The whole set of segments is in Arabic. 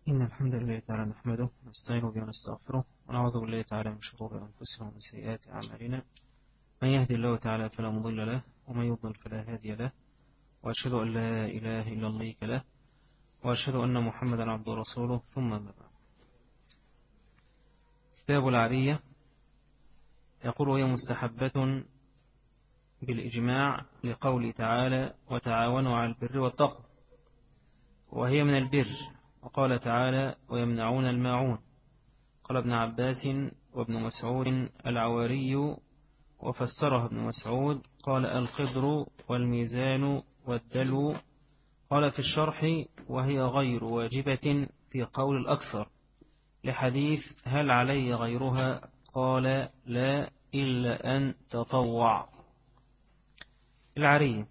إن الحمد لله تعالى نحمده ونستعين به ونستغفره ونعوذ بالله تعالى من شرور أنفسنا ومن سيئات أعمالنا. من يهدي الله تعالى فلا مضل له ومن يضلل فلا هادي له، وأشهد أن لا إله إلا الله له، وأشهد أن محمدا عبده ورسوله. ثم ما بعد. كتاب العرية يقول: وهي مستحبة بالإجماع لقول تعالى: وتعاونوا على البر والتقوى، وهي من البر. وقال تعالى: ويمنعون الماعون. قال ابن عباس وابن مسعود العواري، وفسرها ابن مسعود قال: القدر والميزان والدلو. قال في الشرح: وهي غير واجبة في قول الأكثر، لحديث هل علي غيرها؟ قال: لا إلا أن تطوع. العرية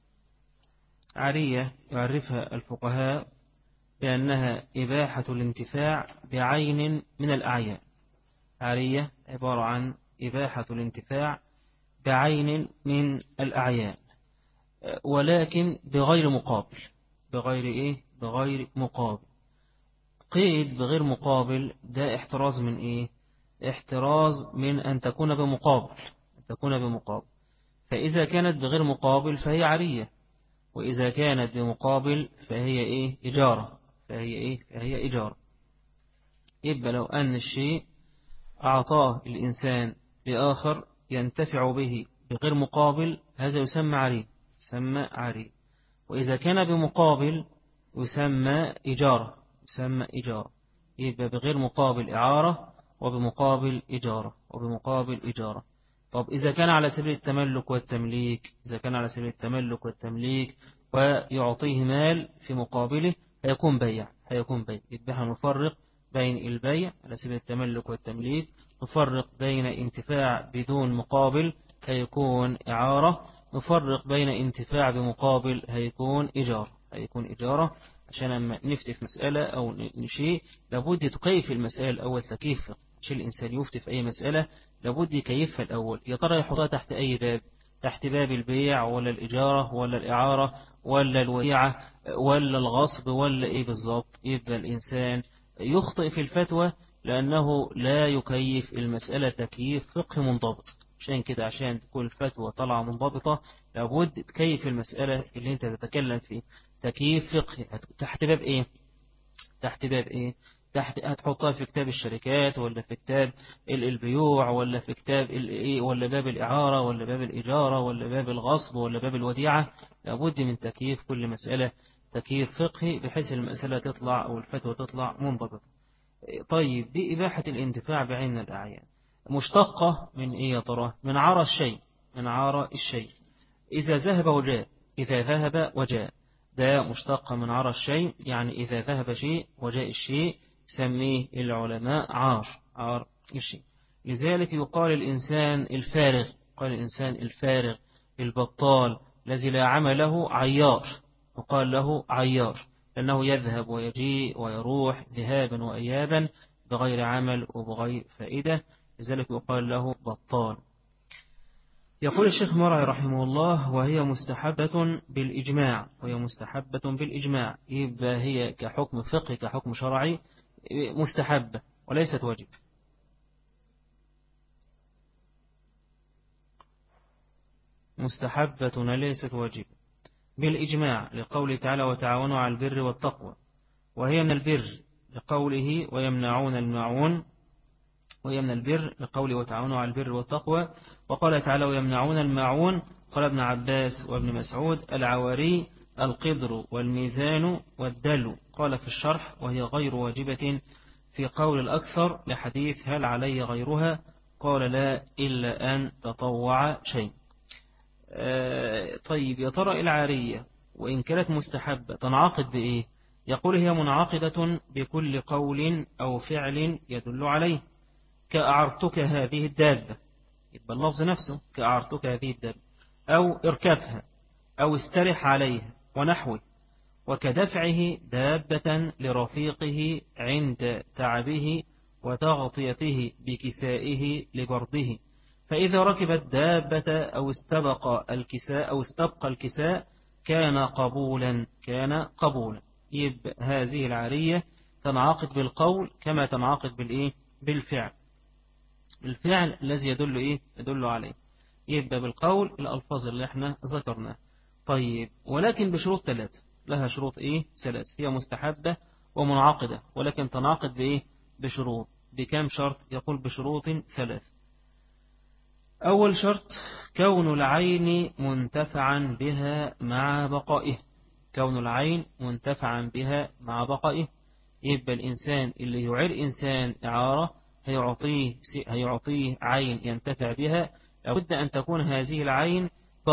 عرية يعرفها الفقهاء بأنها إباحة الانتفاع بعين من الأعيان. عرية عبارة عن إباحة الانتفاع بعين من الأعيان، ولكن بغير مقابل. بغير مقابل. قيد بغير مقابل ده احتراز من إيه؟ احتراز من أن تكون بمقابل. فإذا كانت بغير مقابل فهي عرية، وإذا كانت بمقابل فهي إجارة. فهي إجارة. يبقى لو أن الشيء أعطاه الإنسان لآخر ينتفع به بغير مقابل، هذا يسمى عري. وإذا كان بمقابل يسمى إجارة. يبقى بغير مقابل إعارة، وبمقابل إجارة. طب إذا كان على سبيل التملك والتمليك ويعطيه مال في مقابله هيكون بيع. يبقى نفرق بين البيع على سبيل التملك والتمليك، نفرق بين انتفاع بدون مقابل هيكون إعارة، نفرق بين انتفاع بمقابل هيكون إجارة. عشان لما نفتي في مسألة أو نشيء لابد تكيف المسألة الأول تكيف. عشان الإنسان يفتي في أي مسألة لابد يكيفها الأول. يا ترى يحطها تحت أي باب؟ تحت باب البيع ولا الإجارة ولا الإعارة ولا الوديعة ولا الغصب ولا إيه بالضبط؟ يبقى الإنسان يخطئ في الفتوى لأنه لا يكيف المسألة تكييف فقه منضبط. عشان كده عشان تكون الفتوى طالعة منضبطة لابد تكيف المسألة اللي انت تتكلم فيه تكييف فقهي. تحت باب ايه؟ هتحطها في كتاب الشركات ولا في كتاب البيوع ولا في كتاب ولا باب الإعارة ولا باب الإجارة ولا باب الغصب ولا باب الوديعة. لابد من تكييف كل مسألة تكييف فقهي بحيث المسألة تطلع أو الفتوى تطلع منضبطة. طيب دي إباحة الانتفاع بعين الأعيان مشتقة من إيه يا ترى؟ من عار الشيء. إذا ذهب وجاء ده مشتق من عار الشيء. يعني إذا ذهب شيء وجاء الشيء سميه العلماء عار الشيء. لذلك يقال الإنسان الفارغ البطال الذي لا عمل له عيار، يقال له عيار لأنه يذهب ويجيء ويروح ذهابا وإيابا بغير عمل وبغير فائدة، لذلك يقال له بطال. يقول الشيخ مرعي رحمه الله: وهي مستحبة بالإجماع. يبقى هي كحكم فقهي كحكم شرعي مستحبة وليست واجب. بالإجماع لقوله تعالى: وتعاونوا على البر والتقوى، وهي من البر لقوله: ويمنعون الماعون. وهي من البر لقوله: وتعاونوا على البر والتقوى. وقال تعالى: ويمنعون الماعون. قال ابن عباس وابن مسعود العواري: القدر والميزان والدلو. قال في الشرح: وهي غير واجبة في قول الأكثر، لحديث هل علي غيرها؟ قال: لا إلا أن تطوع شيء. طيب يا ترى العارية وإن كانت مستحبة تنعقد بإيه؟ يقول: هي منعقدة بكل قول أو فعل يدل عليه، كأعرتك هذه الدابة. يبقى اللفظ نفسه كأعرتك هذه الدابة، أو اركبها، أو استرح عليها ونحوه. وكدفعه دابة لرفيقه عند تعبه وتغطيته بكسائه لبرده، فإذا ركب الدابة أو استبقى الكساء كان قبولا. يبقى هذه العارية تنعقد بالقول كما تنعقد بالإيه؟ بالفعل. الفعل الذي يدل إيه؟ يدل عليه. يبقى بالقول الألفاظ اللي احنا ذكرناها. طيب ولكن بشروط ثلاثة، لها شروط إيه؟ ثلاثة، هي مستحبة ومنعقدة، ولكن تنعقد بإيه؟ بشروط. بكم شرط؟ يقول بشروط ثلاثة. أول شرط كون العين منتفعا بها مع بقائه. كون العين منتفعا بها مع بقائه. يبقى الإنسان اللي يعير إنسان إعارة هيعطيه عين ينتفع بها، لابد أن تكون هذه العين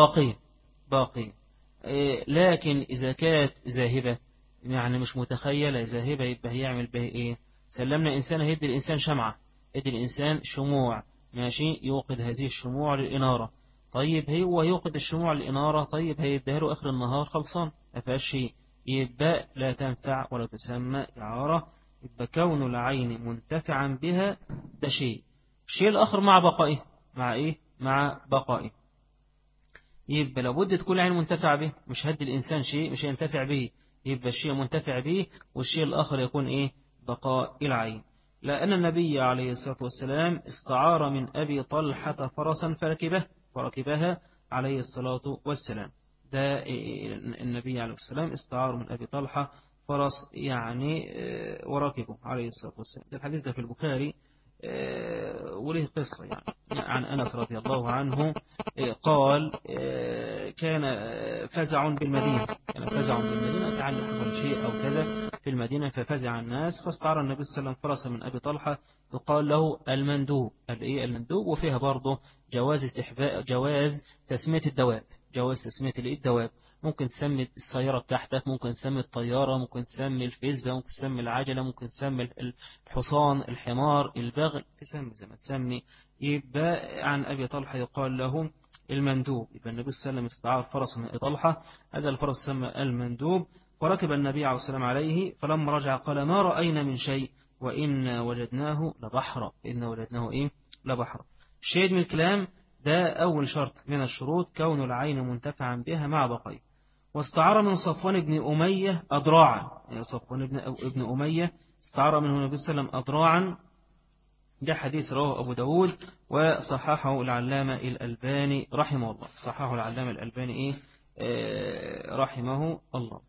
باقية. لكن إذا كانت ذاهبة، يعني مش متخيلة ذاهبة، يبقى هيعمل به إيه؟ سلمنا إنسان هيدي الإنسان شمعة، يدي الإنسان شموع، ماشي، يوقد هذه الشموع للإنارة. طيب هو يوقد الشموع للإنارة، طيب هيديها له آخر النهار خلصان، ما فيهاش شيء، يبقى لا تنفع ولا تسمى إعارة. يبقى كون العين منتفعا بها ده شيء. الشيء الآخر مع بقائه. مع إيه؟ مع بقائه. يبقى لابد تكون العين منتفع به، مش هدي الإنسان شيء مش ينتفع به، يبقى الشيء منتفع به، والشيء الآخر يكون إيه؟ بقاء العين. لأن النبي عليه الصلاة والسلام استعار من أبي طلحة فرسا فركبها عليه الصلاة والسلام. ده النبي عليه السلام استعار من أبي طلحة فرس يعني وركبه عليه الصلاة والسلام. الحديث ده في البخاري وله قصة يعني عن أنس رضي الله عنه قال كان فزع بالمدينة، يعني حصل شيء أو كذا في المدينة ففزع الناس، فاستعار النبي صلى الله عليه وسلم فرسا من أبي طلحة يقال له المندوب. المندوب. وفيها برضه جواز تسمية الدواب، الدواب. ممكن تسمي السيارة بتاعتك، ممكن تسمي الطيارة، ممكن تسمي الفيسبا، ممكن تسمي العجلة، ممكن تسمي الحصان، الحمار، البغل، تسمي زي ما تسمي. يبقى عن أبي طلحة يقال له المندوب. يبقى النبي صلى الله عليه وسلم استعار فرس من أبي طلحة، هذا الفرس سمى المندوب، وركب النبي عليه الصلاة والسلام عليه، فلما رجع قال ما رأينا من شيء وإن وجدناه لبحر. لبحر. الشيء من الكلام ده أول شرط من الشروط، كون العين منتفعا بها مع بقائه. واستعار من صفوان بن أمية أضراعا، يعني صفوان بن أمية استعار منه النبي صلى الله عليه وسلم أضراعا. ده حديث رواه أبو داود وصححه العلامة الألباني رحمه الله. صححه العلامة الألباني رحمه الله.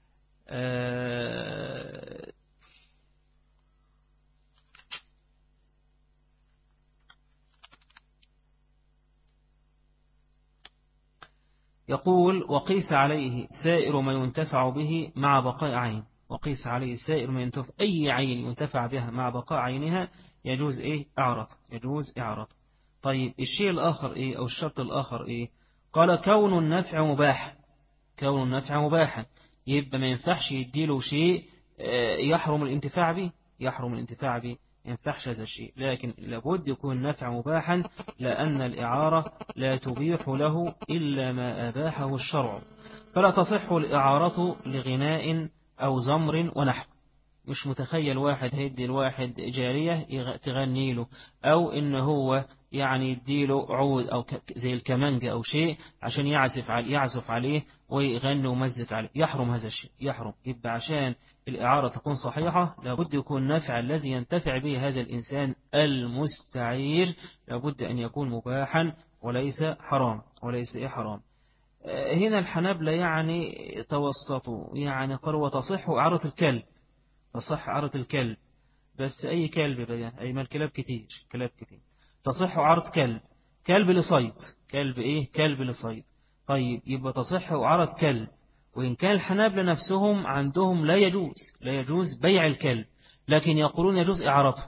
يقول وقيس عليه سائر ما ينتفع به مع بقاء عين. وقيس عليه سائر ما ينتفع، أي عين ينتفع بها مع بقاء عينها يجوز إعارته. طيب الشيء الآخر أو الشرط الآخر قال كون النفع مباحا. يبقى ما ينفعش يديله شيء يحرم الانتفاع به، ما ينفعش هذا الشيء، لكن لابد يكون نفع مباحا، لأن الإعارة لا تبيح له إلا ما أباحه الشرع. فلا تصح الإعارة لغناء أو زمر ونحو. مش متخيل واحد هيدي الواحد جارية تغني له، أو إن هو يعني يديله عود أو زي الكمانجة أو شيء عشان يعزف عليه ويغني ومزف عليه، يحرم هذا الشيء، يحرم. يبقى عشان الإعارة تكون صحيحة لابد يكون نفع الذي ينتفع به هذا الإنسان المستعير لابد أن يكون مباحا وليس حرام. هنا الحنابلة يعني توسطوا، يعني قالوا وتصح إعارة الكلب، بس أي كلب بقى، أي ما الكلاب كتير، تصح إعارة كلب لصيد، كلب لصيد. طيب يبقى تصح إعارة كلب، وإن كان الحنابلة نفسهم عندهم لا يجوز بيع الكلب، لكن يقولون يجوز إعارته.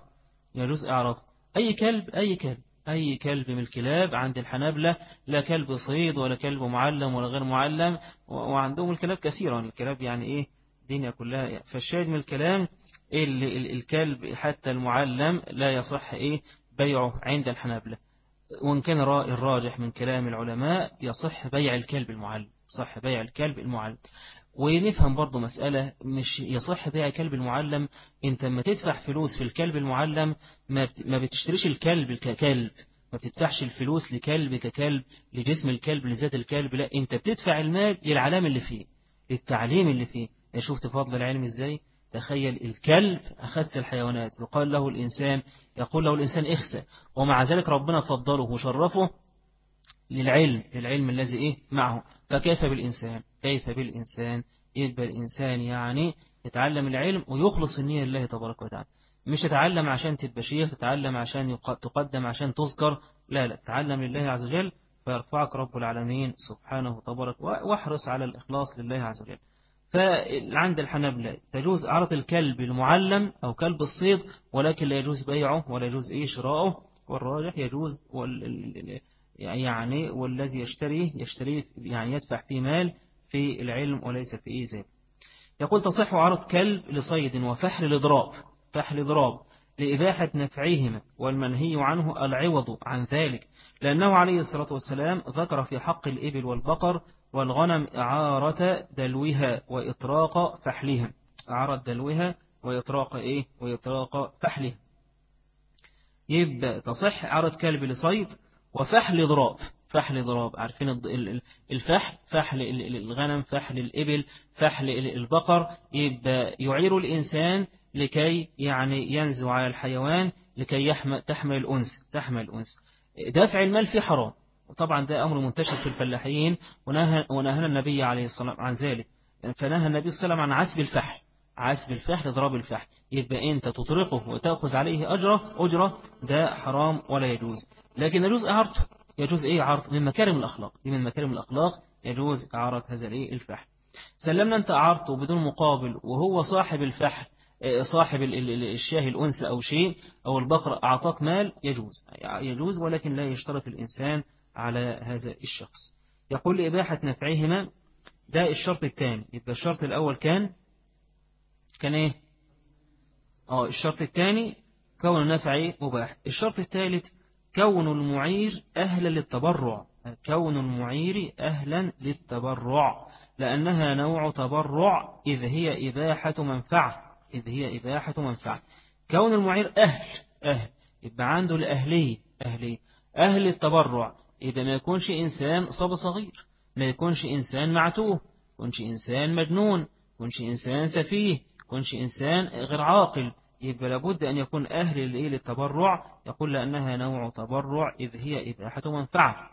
أي كلب من الكلاب عند الحنابلة، لا كلب صيد ولا كلب معلم ولا غير معلم، وعندهم الكلاب كثيرة، الكلاب يعني الدنيا كلها. فالشاهد من الكلام الكلب حتى المعلم لا يصح بيعه عند الحنابلة، وإن كان الراجح من كلام العلماء يصح بيع الكلب المعلم. ونفهم برضو مسألة، مش يصح بيع الكلب المعلم، انت ما تدفع فلوس في الكلب المعلم ما بتشتريش الكلب ككلب، ما بتدفعش الفلوس لكلب ككلب، لجسم الكلب لذات الكلب، لا، انت بتدفع المال للعلام اللي فيه، للتعليم اللي فيه. شفت فضل العلم ازاي؟ تخيل الكلب أخس الحيوانات يقول له الإنسان اخسأ، ومع ذلك ربنا فضله وشرفه للعلم الذي معه. فكيف بالإنسان؟ كيف بالإنسان؟ يبقى الإنسان يعني يتعلم العلم ويخلص النية لله تبارك وتعالى، مش تتعلم عشان تبقى شيخ، تتعلم عشان تقدم، عشان تذكر، لا، تعلم لله عز وجل فيرفعك رب العالمين سبحانه وتبارك، واحرص على الإخلاص لله عز وجل. فعند الحنابلة تجوز عرض الكلب المعلم أو كلب الصيد، ولكن لا يجوز بيعه ولا يجوز شراؤه، والراجح يجوز يعني والذي يشتريه يعني يدفع فيه مال في العلم وليس في ذلك. يقول تصح عرض كلب لصيد وفحل لضراب لإباحة نفعهما، والمنهي عنه العوض عن ذلك، لأنه عليه الصلاة والسلام ذكر في حق الإبل والبقر والغنم إعارة دلوها وإطراق فحلها، إعارة دلوها وإطراق فحلها. يبقى تصح عرض كلب لصيد وفحل ضراب، عارفين فحل الغنم، فحل الإبل، فحل البقر. يبقى يعير الإنسان لكي يعني ينزو على الحيوان لكي تحمل الأنس. دافع المال في حرام، وطبعا ده أمر منتشر في الفلاحين، ونهى النبي عليه الصلاة والسلام عن ذلك. فنهى النبي صلى الله عليه وسلم عن عسب الفحل، ضرب الفحل. يبقى أنت تطرقه وتأخذ عليه أجرة، ده حرام ولا يجوز. لكن يجوز إعارته، إعارته من مكارم الأخلاق، من مكارم الأخلاق يجوز إعارة هذا الفحل. سلمنا أنت أعارته بدون مقابل وهو صاحب الفحل، صاحب الشاه الأنس أو شيء أو البقرة أعطاك مال، يجوز، ولكن لا يشترط الإنسان على هذا الشخص. يقول لإباحة نفعهما، ده الشرط الثاني. يبقى الشرط الأول كان إيه؟ الشرط الثاني كون النفع مباح. الشرط الثالث كون المعير أهلا للتبرع، لأنها نوع تبرع إذ هي إباحة منفعة. كون المعير يبقى عنده الأهلية، أهل التبرع. إذا ما يكونش إنسان صبي صغير، ما يكونش إنسان معتوه، ما يكونش إنسان مجنون، ما يكونش إنسان سفيه، ما يكونش إنسان غير عاقل. يبقى لابد أن يكون أهل للتبرع. يقول لأنها نوع تبرع إذ هي إباحة منفعة.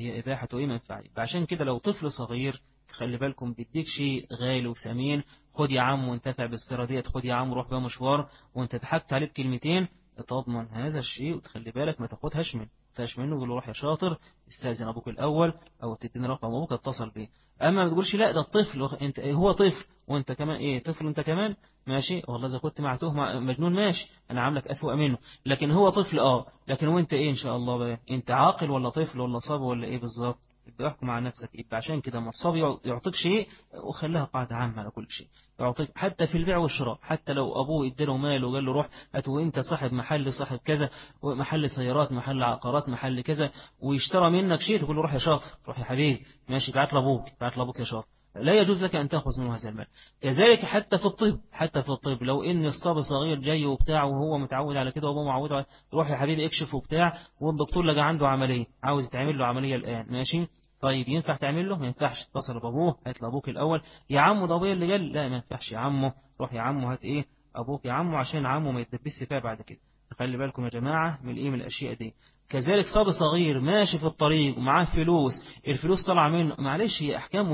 عشان كده لو طفل صغير تخلي بالكم بيديك شيء غالي وثمين، خد يا عم وانتفع بالسيرة ديت، خد يا عم روح بقى مشوار، وانت ضحكت عليه بكلمتين، تضمن هذا الشيء وتخلي بالك ما تاخدهاش منه، تقول له روح يا شاطر استاذن ابوك الاول او تديني رقم ابوك اتصل بيه. اما ما تقولش لا ده الطفل، انت هو طفل وانت كمان طفل انت كمان، ماشي والله اذا كنت معتوه مجنون ماشي، انا عاملك اسوأ منه، لكن هو طفل لكن وانت ان شاء الله بقى انت عاقل ولا طفل ولا صبي ولا بالظبط؟ يبقى احكم على نفسك. يبقى عشان كده ما الصبي يعطيك شيء وخليها قاعدة عامة على كل شيء، يعطيك حتى في البيع والشراء، حتى لو ابوه اداله مال وقال له روح هات، وانت صاحب محل، صاحب كذا، محل سيارات، محل عقارات، محل كذا، ويشترى منك شيء تقول له روح يا شاطر، روح يا حبيبي ماشي، بعت لابوك يا شاطر، لا يجوز لك أن تأخذ منه هذا المال. كذلك حتى في الطب لو إن الصبي صغير جاي وبتاع وهو متعود على كده وابوه معود على، روح يا حبيبي اكشف وبتاع، والدكتور لقى عنده عملية عاوز تعمل له عملية الآن، ماشي طيب ينفع تعمل له؟ ما ينفعش. اتصل بابوه، هات لابوك الأول، يا عمو ده ابويا اللي قال، لا ما ينفعش يا عمو، روح يا عمو هات أبوك يا عمو، عشان عمو ما يتدبسش فيها بعد كده. خلي بالكم يا جماعة من الأشياء دي. كذلك صبي صغير ماشي في الطريق ومعاه الفلوس طلع منه، معلش هي أحكام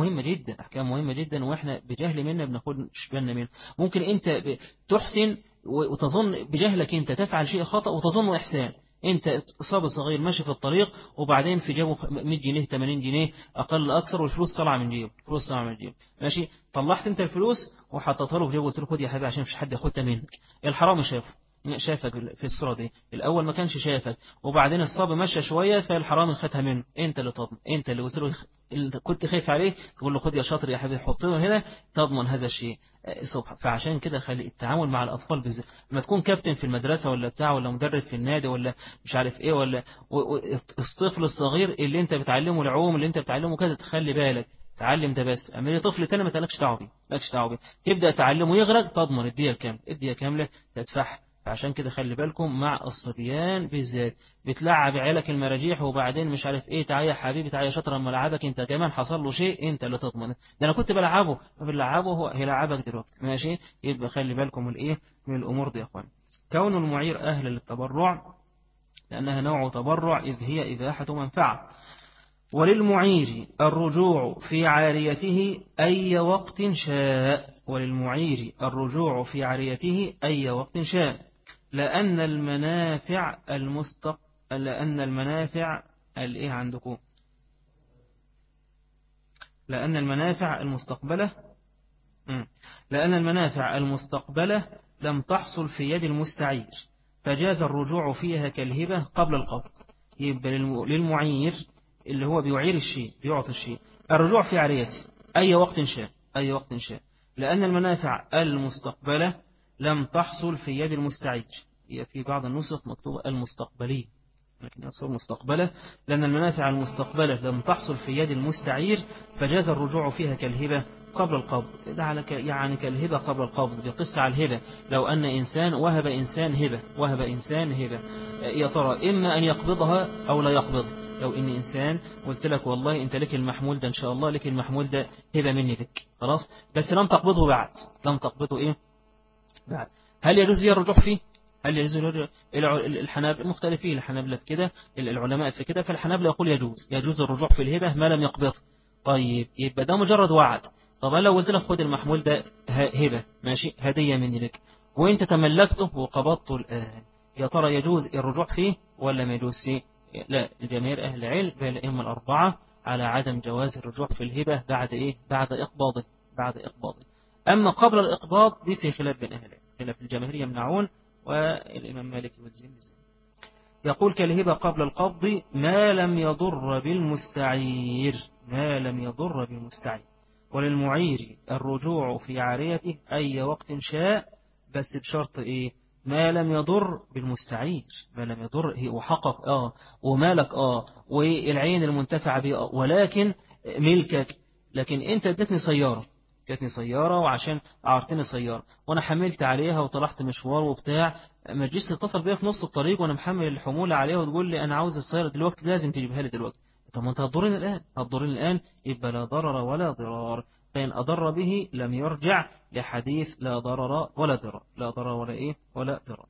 مهمة جدا وإحنا بجهل منا بناخدش بالنا منه. ممكن أنت تحسن وتظن بجهلك أنت تفعل شيء خطأ وتظنه إحسان. أنت صبي صغير ماشي في الطريق وبعدين في جيبه 100 جنيه 80 جنيه أقل أكثر، والفلوس طلع من جيبه، ماشي، طلعت أنت الفلوس وحطيتها له في جيبه وقلت له خد يا حبيبي عشان مفيش حد ياخدها منك. الحرام شافك في الصورة دي، الأول ما كانش شافك وبعدين الصبي مشى شوية فالحرام خدها منه، أنت اللي تضمن، أنت اللي قلت له كنت خايف عليه تقول له خد يا شاطر يا حبيبي حطه هنا، تضمن هذا الشيء. فعشان كده خلي التعامل مع الأطفال بالذات، لما تكون كابتن في المدرسة ولا بتاع ولا مدرب في النادي ولا مش عارف ولا الطفل الصغير اللي أنت بتعلمه العوم، اللي أنت بتعلمه كذا، تخلي بالك تعلم ده بس. أما لي طفل تاني ما تلكش دعوه بيه، تبدأ تعلمه يغرق، تضمن الدية كاملة تدفعها فعشان كده خلي بالكم مع الصبيان بالذات، بتلعب عيالك المراجيح وبعدين مش عارف ايه، تعالى يا حبيبي تعالى يا شاطر، اما لعبك انت كمان حصل له شيء انت اللي تضمن، ده انا كنت بلعبه، فبنلعبه هو هيلعبك دلوقتي ماشي. يبقى خلي بالكم من الايه، من الامور دي يا اخوان. كون المعير اهل للتبرع لانها نوع تبرع اذ هي اباحه منفعه. وللمعير الرجوع في عاريته أي وقت شاء، وللمعير الرجوع في عاريته أي وقت شاء، لأن المنافع لأن المنافع الإيه عندكم، لأن المنافع المستقبلة لأن المنافع المستقبلة لم تحصل في يد المستعير، فجاز الرجوع فيها كالهبة قبل القبض. يبقى للمعير اللي هو بيعير الشيء بيعطي الشيء الرجوع في عريته أي وقت شاء، أي وقت شاء، لأن المنافع المستقبلة لم تحصل في يد المستعير. هي في بعض النسخ مكتوبة المستقبلية لكن يصير مستقبلة، لأن المنافع المستقبلة لم تحصل في يد المستعير فجاز الرجوع فيها كالهبة قبل القبض. ده على يعني كالهبة قبل القبض بقصة على الهبة. لو أن إنسان وهب إنسان هبة يا ترى إما أن يقبضها أو لا يقبضها. لو إن إنسان قلت لك والله أنت لك المحمول ده إن شاء الله، لك المحمول ده هبة مني لك خلاص، بس لم تقبضه بعد، لم تقبضه إيه بعد، هل يجوز لي الرجوع فيه؟ هل يجوز الحنابلة مختلفين، الحنابلة في كده، العلماء في كده، فالحنابلة يقول يجوز الرجوع في الهبة ما لم يقبض. طيب يبقى ده مجرد وعد. طب لو قلت لك خد المحمول ده هبة ماشي هدية مني لك وانت تملكته وقبضته الآن، يا ترى يجوز الرجوع فيه ولا ما يجوز فيه؟ لا، الجماهير أهل العلم الأئمة الأربعة على عدم جواز الرجوع في الهبة بعد إيه؟ بعد إقباضه. أما قبل الإقباض دي في خلاف بين أهل العلم، خلاف الجماهير يمنعون والإمام مالك والزين. يقول كالهبة قبل القبض ما لم يضر بالمستعير، وللمعير الرجوع في عاريته أي وقت شاء، بس بشرط إيه؟ ما لم يضر بالمستعير، ما لم يضر وحقق ومالك والعين المنتفع به ولكن ملكك. لكن انت ادتني سيارة وعشان أعرتني سيارة وأنا حملت عليها وطلعت مشوار وبتاع، ما تجيش تتصل بيا في نص الطريق وأنا محمل الحمولة عليها وتقول لي أنا عاوز السيارة دلوقتي لازم تجيبها لي دلوقتي. طب ما أنت هتضرني الآن، يبقى لا ضرر ولا ضرار. فإن أضر به لم يرجع لحديث لا ضرر ولا ضرار، لا ضرر ولا إيه ولا ضرار.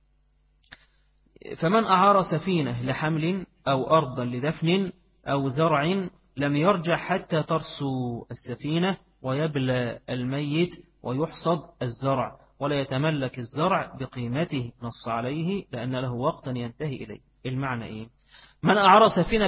فمن أعار سفينة لحمل أو أرضا لدفن أو زرع لم يرجع حتى ترسو السفينة ويبلى الميت ويحصد الزرع، ولا يتملك الزرع بقيمته، نص عليه لأن له وقتا ينتهي إليه. المعنى إيه؟ من أعار سفينة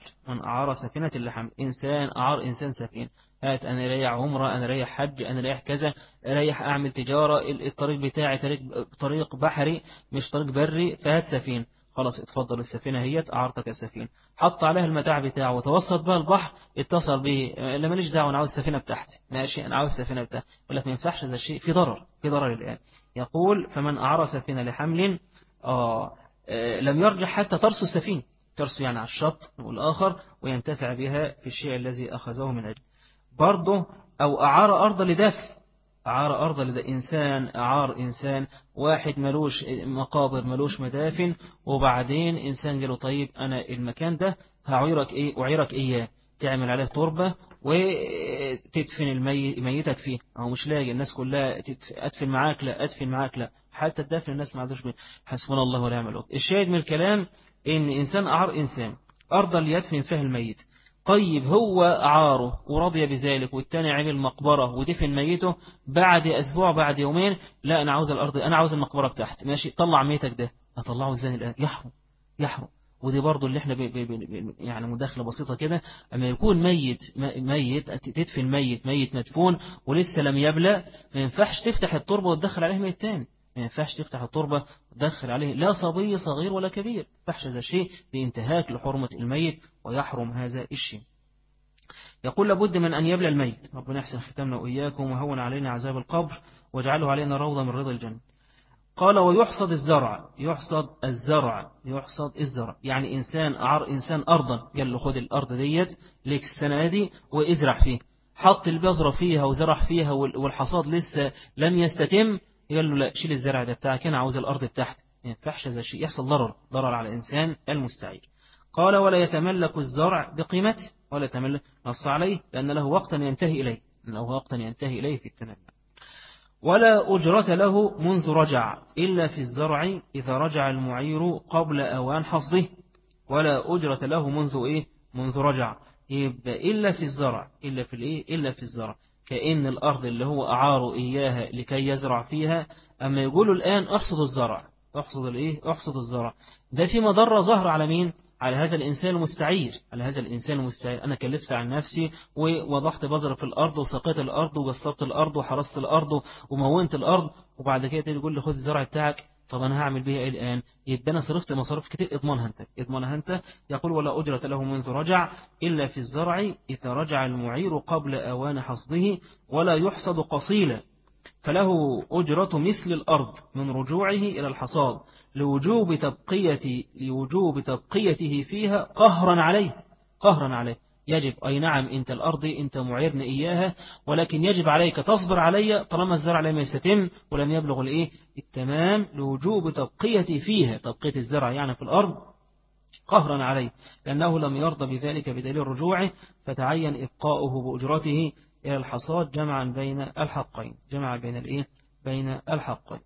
لحمل، إنسان أعار إنسان سفينة، هات أنا رايح عمرة، أنا رايح حج، أنا رايح كذا، رايح أعمل تجارة، الطريق بتاعي طريق بحري مش طريق بري، فهات سفينة، خلاص اتفضل السفينة هي أعرتك السفينة، حط عليها المتاع بتاعه وتوسط بها البحر، اتصل به لا ماليش دعوة أنا عاوز السفينة بتاعتي، ماشي أنا عاوز السفينة بتاعتي، يقول لك ما ينفعش هذا الشيء، في ضرر الآن. يقول فمن أعار سفينة لحمل لم يرجع حتى ترسو السفينة، ترسو يعني على الشط والآخر وينتفع بها في الشيء الذي أخذه من أجل. برضه أو أعار أرض لدفن، إنسان أعار إنسان، واحد ملوش مقابر ملوش مدافن، وبعدين إنسان قال له طيب أنا المكان ده أعيرك إياه، تعمل عليه تربة وتدفن ميتك فيه، أو مش لاقي الناس كلها أدفن معاك لا حتى الدفن الناس ما عندوش. حسبنا الله ونعم الوكيل. الشاهد من الكلام إن إنسان أعار إنسان أرضا ليدفن فيها الميت، طيب هو أعاره ورضي بذلك والتاني عمل مقبرة ودفن ميته، بعد أسبوع بعد يومين لا أنا عاوز الأرض، أنا عاوز المقبرة بتاعتي، ماشي طلع ميتك ده، أطلعه إزاي الآن؟ يحرم. ودي برضو اللي احنا يعني مداخلة بسيطة كده، أما يكون ميت تدفن ميت مدفون ولسه لم يبلى، ما ينفعش تفتح التربة وتدخل عليه ميت تاني، ما ينفعش تفتح التربة وتدخل عليه لا صبي صغير ولا كبير، ما ينفعش هذا الشيء لانتهاك لحرمة الميت ويحرم هذا الشيء. يقول لابد من أن يبلى الميت، ربنا يحسن ختامنا وإياكم وهون علينا عذاب القبر واجعله علينا روضة من رضا الجنة. قال ويحصد الزرع، يعني إنسان أعار إنسان أرضا، قال له خد الأرض ديت ليك السنة دي وازرع فيه، حط البذرة فيها وزرع فيها والحصاد لسه لم يستتم، قال له لا، شيل الزرع ده بتاعك، أنا عاوز الأرض بتاعتي. ما ينفعش هذا الشيء، يحصل ضرر على الإنسان المستعير. قال ولا يتملك الزرع بقيمته، ولا يتملك، نص عليه لأن له وقتا ينتهي إليه، لأنه وقتا ينتهي إليه في التملك. ولا أجرة له منذ رجع إلا في الزرع إذا رجع المعير قبل أوان حصده. ولا أجرة له منذ رجع، يبقى إلا في الزرع، إلا في الزرع، كأن الأرض اللي هو أعار إياها لكي يزرع فيها، أما يقولوا الآن أحصد الزرع، أحصد الزرع، ده في مضرة ظهر على مين؟ على هذا الإنسان المستعير، أنا كلفت عن نفسي ووضحت بذرة في الأرض وسقيت الأرض وجصبت الأرض وحرست الأرض ومونت الأرض، وبعد كده تقول لي خذ الزرع بتاعك. طب أنا هعمل بيها إيه الآن؟ يبقى أنا صرفت مصاريف كتير، اضمنها أنت. يقول ولا أجرة له منذ رجع إلا في الزرع إذا رجع المعير قبل أوان حصده، ولا يحصد قصيلا، فله أجرة مثل الأرض من رجوعه إلى الحصاد لوجوب تبقيته فيها قهرا عليه. يجب، أي نعم، أنت الأرض أنت معيرن إياها، ولكن يجب عليك تصبر علي طالما الزرع لم يستتم ولم يبلغ التمام، لوجوب تبقيتي فيها، تبقية الزرع يعني في الأرض، قهرا عليه، لأنه لم يرضى بذلك بدليل رجوعه، فتعين إبقاؤه بأجرته إلى الحصاد جمعا بين الحقين، بين الحقين.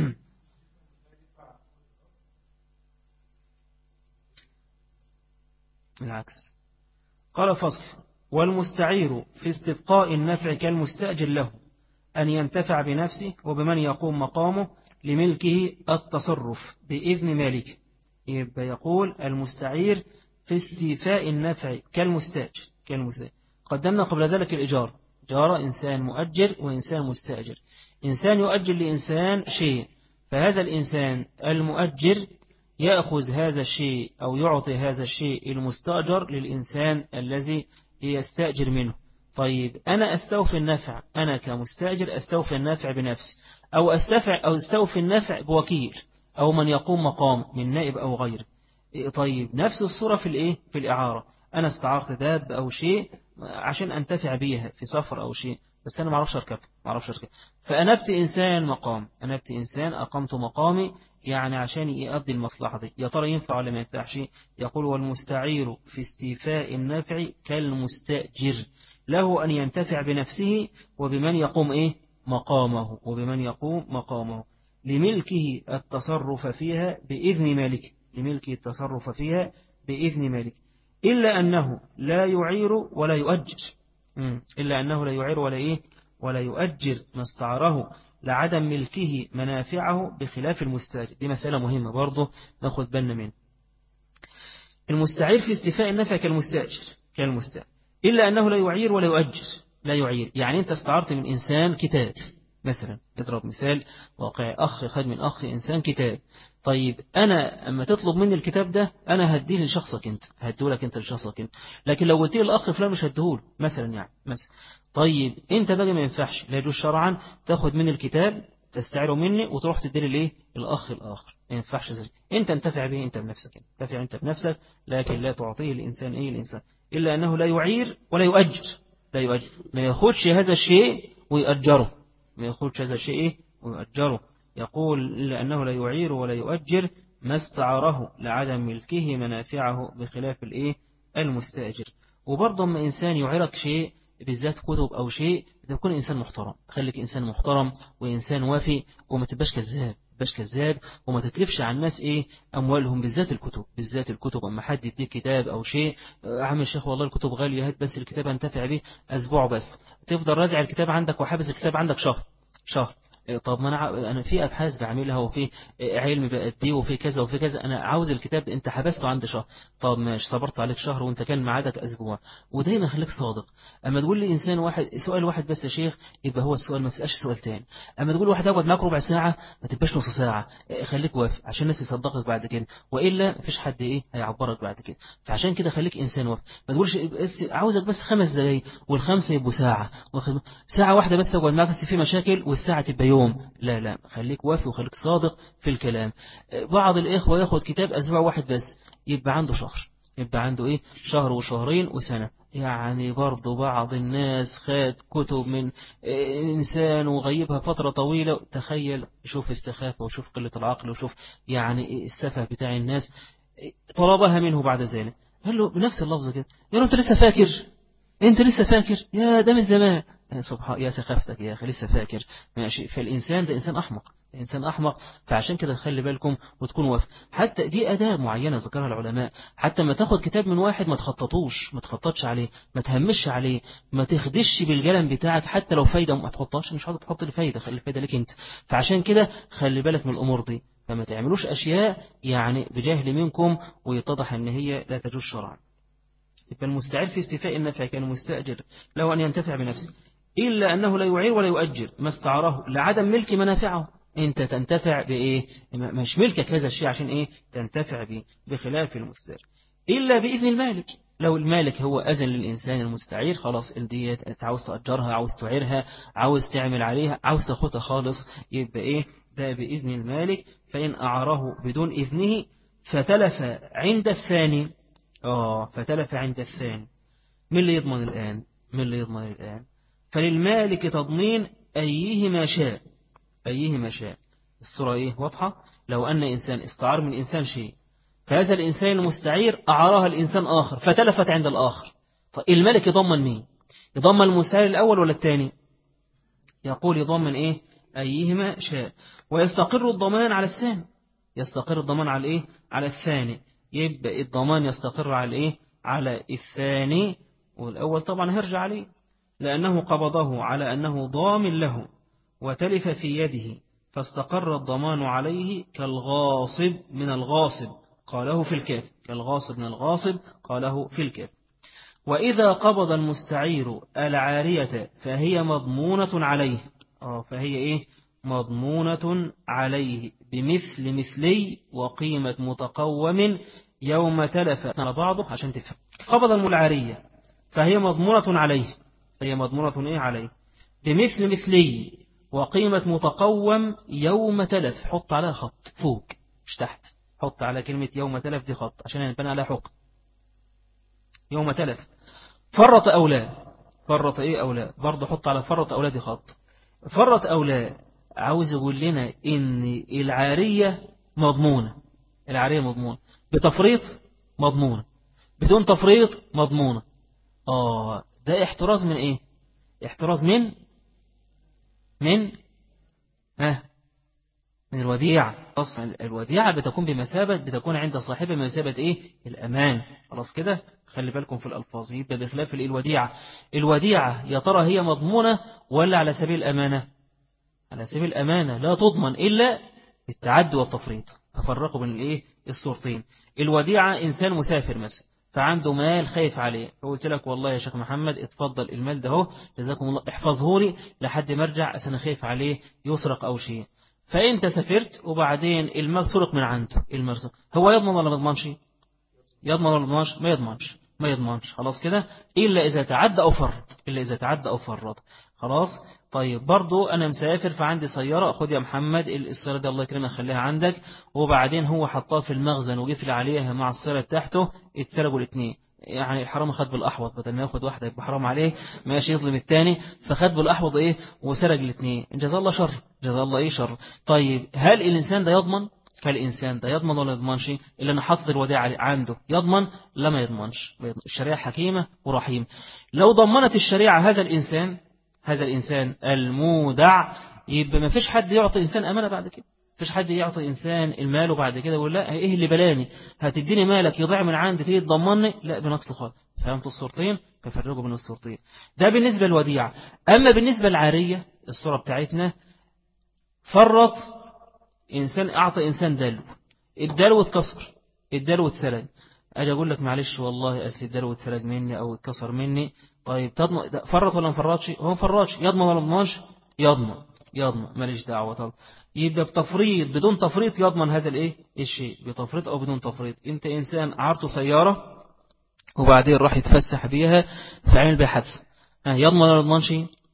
العكس. قال فصل: والمستعير في استبقاء النفع كالمستأجر له أن ينتفع بنفسه وبمن يقوم مقامه لملكه التصرف بإذن مالكه. يبقى يقول المستعير في استيفاء النفع كالمستأجر. قدمنا قبل ذلك الإجارة، جارة إنسان مؤجر وإنسان مستأجر. إنسان يؤجر لإنسان شيء، فهذا الإنسان المؤجر يأخذ هذا الشيء أو يعطي هذا الشيء المستأجر للإنسان الذي يستأجر منه. طيب أنا أستوفي النفع، أنا كمستأجر أستوفي النفع بنفسي، أو أستوفي النفع بوكيل أو من يقوم مقام من نائب أو غيره. طيب نفس الصورة في الإعارة، أنا استعرت داب أو شيء عشان أنتفع بيها في سفر أو شيء، بس أنا ما أعرفش أركب، فأنبت إنسان أقمت مقامي يعني عشان يؤدي المصلحة دي، يا ترى ينفع ولا ما ينفعش؟ يقول والمستعير في استيفاء النفع كالمستأجر له أن ينتفع بنفسه وبمن يقوم مقامه لملكه التصرف فيها بإذن مالك، إلا أنه لا يعير ولا يؤجر ما استعاره لعدم ملكه منافعه بخلاف المستأجر. دي مسألة مهمة برضه ناخد بالنا منها. المستعير في استيفاء النفع كالمستأجر إلا أنه لا يعير ولا يؤجر. لا يعير يعني أنت استعرت من إنسان كتاب مثلا، اضرب مثال واقعي، أخ خد من أخ إنسان كتاب. طيب أنا أما تطلب مني الكتاب ده أنا هديه لشخصك أنت، هديه لك لشخصك أنت، لكن لو قلت لي الأخ فلان مش هديهوله مثلا طيب أنت بقى ما ينفعش، لا يجوز شرعا تاخد من الكتاب تستعيره مني وتروح تدير الأخ الآخر، ما ينفعش ذلك. أنت انتفع به أنت بنفسك، لكن لا تعطيه الإنسان إلا أنه لا يعير ولا يؤجر. ما ياخدش هذا الشيء ويؤجره، يقول إلا أنه لا يعير ولا يؤجر ما استعاره لعدم ملكه منافعه بخلاف المستأجر. وبرضه ما إنسان يعيرك شيء بالذات كتب أو شيء، تكون إنسان محترم، خليك إنسان محترم وإنسان وافي، وما تبقاش كذاب وما تتلفش عن الناس أموالهم، بالذات الكتب. أما حد يديك كتاب أو شيء، عم الشيخ والله الكتب غالية، هات بس الكتاب أنتفع به أسبوع بس، تفضل رازع الكتاب عندك وحابس الكتاب عندك شهر. طب ما أنا في أبحاث بعملها وفي علم بأديه وفي كذا، أنا عاوز الكتاب أنت حبسته عندي شهر. طب مش صبرت عليك شهر وأنت كان معادك أسبوع. ودايما خليك صادق. أما تقول لي إنسان واحد سؤال واحد بس يا شيخ، يبقى هو السؤال، ما تسألش سؤال تاني. أما تقول واحد أقعد معاك ربع ساعة، ما تبقاش نص ساعة، خليك وافق عشان الناس يصدقك بعد كده، وإلا مفيش حد هيعبرك بعد كده. فعشان كده خليك إنسان وافق، ما تقولش عاوزك بس 5 دقايق والخمسة يبقوا ساعة واحدة بس أقعد معاك، بس في مشاكل والساعة تبقى يوم. لا خليك وافي وخليك صادق في الكلام. بعض الإخوة ياخد كتاب أسبوع واحد بس، يبقى عنده شهر، شهر وشهرين وسنة. يعني برضو بعض الناس خد كتب من إنسان وغيبها فترة طويلة. تخيل، شوف السخافة وشوف قلة العقل وشوف يعني السفه بتاع الناس. طلبها منه بعد ذلك، قال له بنفس اللفظ كده، يا أنت لسه فاكر؟ أنت لسه فاكر؟ يا ده من زمان. سبحان، يا سخافتك يا أخي، لسه فاكر؟ ماشي. فالإنسان ده إنسان أحمق، إنسان أحمق. فعشان كده خلي بالكم وتكون واقف. حتى دي أداة معينة ذكرها العلماء، حتى ما تاخد كتاب من واحد ما تخططوش، ما تخططش عليه، ما تهمش عليه، ما تخدش بالقلم بتاعك. حتى لو فايدة ما تحطهاش، مش عاوز تحط الفايدة، خلي الفايدة لك أنت. فعشان كده خلي بالك من الأمور دي، فما تعملوش أشياء يعني بجهل منكم ويتضح أن هي لا تجوز شرعا. يبقى المستعير في استيفاء النفع كان مستأجر له أن ينتفع بنفسه، إلا أنه لا يعير ولا يؤجر ما استعاره لعدم ملك منافعه. أنت تنتفع بإيه؟ مش ملكك هذا الشيء عشان إيه تنتفع به، بخلاف المستأجر إلا بإذن المالك. لو المالك هو أذن للإنسان المستعير، خلاص الدية أنت عاوز تأجرها، عاوز تعيرها، عاوز تعمل عليها، عاوز تاخدها خالص، يبقى إيه ده بإذن المالك. فإن أعاره بدون إذنه فتلف عند الثاني. فتلف عند الثاني، من اللي يضمن الآن؟ من اللي يضمن الآن؟ فللمالك تضمين أيهما شاء، أيهما شاء. الصورة إيه واضحة؟ لو أن إنسان استعار من إنسان شيء، فهذا الإنسان المستعير أعارها الإنسان آخر فتلفت عند الآخر، فالمالك يضمن مين؟ يضمن المستعير الأول ولا الثاني؟ يقول يضمن إيه؟ أيهما شاء. ويستقر الضمان على الثاني، يستقر الضمان على إيه؟ على الثاني. يبقى الضمان يستقر على إيه؟ على الثاني، والأول طبعا هرجع عليه، لأنه قبضه على أنه ضامن له وتلف في يده، فاستقر الضمان عليه كالغاصب من الغاصب، قاله في الكاف، كالغاصب من الغاصب قاله في الكاف. وإذا قبض المستعير العارية فهي مضمونة عليه. فهي إيه؟ مضمونة عليه بمثل مثلي وقيمة متقوم يوم تلف على بعضه. عشان تفهم، قبض العارية فهي مضمونة عليه، هي مضمونة إيه عليه بمثل مثلي وقيمة متقوم يوم تلف. حط عليها خط فوق مش تحت، حط على كلمة يوم تلف دي خط عشان ينبنى عليها حكم. يوم تلف فرط أولاد، فرط إيه أولاد برضه، حط على فرط أولاد دي خط. فرط أولاد عاوز يقول لنا إن العارية مضمونة، العارية مضمونة بتفريط، مضمونة بدون تفريط، مضمونة. ده احتراز من إيه؟ احتراز من من الوديعة. أصلا الوديعة بتكون بمثابة، بتكون عند صاحبها بمثابة إيه؟ الأمان. خلاص كده، خلي بالكم في الألفاظ. يبقى بخلاف الوديعة، الوديعة يا ترى هي مضمونة ولا على سبيل الأمانة؟ على سبيل الأمانة، لا تضمن إلا بالتعدي والتفريط. ففرقوا بين الإيه؟ الصورتين. الوديعة إنسان مسافر مثلا، فعنده مال خايف عليه، فقلت لك والله يا شيخ محمد اتفضل المال ده هو، جزاكم الله، احفظه لي لحد ما ارجع، أنا خايف عليه يسرق أو شيء. فأنت سافرت وبعدين المال سرق من عنده، المال سرق، هو يضمن ولا ما يضمنش؟ يضمن ولا ما يضمنش؟ ما يضمنش، ما يضمنش. خلاص كده، إلا إذا تعدى أو فرط، إلا إذا تعدى أو فرط. خلاص. طيب برضو أنا مسافر فعندي سيارة، خد يا محمد السيارة دي الله يكرمك خليها عندك، وبعدين هو حطها في المخزن وقفل عليها مع السيارة بتاعته، اتسرقوا الاثنين. يعني الحرام خد بالأحوط، بدل ما ياخد واحدة يبقى حرام عليه، ماشي يظلم الثاني، فخد بالأحوط إيه وسرق الاثنين، جزا الله شر، جزا الله إيه شر. طيب هل الإنسان ده يضمن؟ فالإنسان ده يضمن ولا يضمنش؟ إلا أن حط الوديعة عنده، يضمن؟ لا ما يضمنش. الشريعة حكيمة ورحيمة. لو ضمنت الشريعة هذا الإنسان، هذا الإنسان المودع، يبقى ما فيش حد يعطي إنسان أمانة بعد كده، فيش حد يعطي إنسان المال وبعد كده يقول لا إيه اللي بلاني هتديني مالك يضيع من عندي تيجي تضمني، لا بنقص خالص. فهمت الصورتين؟ ففرقوا بين الصورتين. ده بالنسبة للوديعة. أما بالنسبة للعارية، الصورة بتاعتنا فرط إنسان، أعطى إنسان دلو، الدلو اتكسر، الدلو اتسرق، أجي أقول لك معلش والله أسي الدلو اتسرق مني أو اتكسر مني. طيب تضمن فرط ولا ما فرطش؟ هو ما فرطش، يضمن ولا ما يضمنش؟ يضمن، يضمن ماليش دعوة. طب يبقى بتفريط بدون تفريط يضمن هذا الايه الشيء، بتفريط او بدون تفريط. انت انسان عرضته سيارة وبعدين راح يتفسح بيها فعمل بها حادثة، يضمن ولا ما يضمنش؟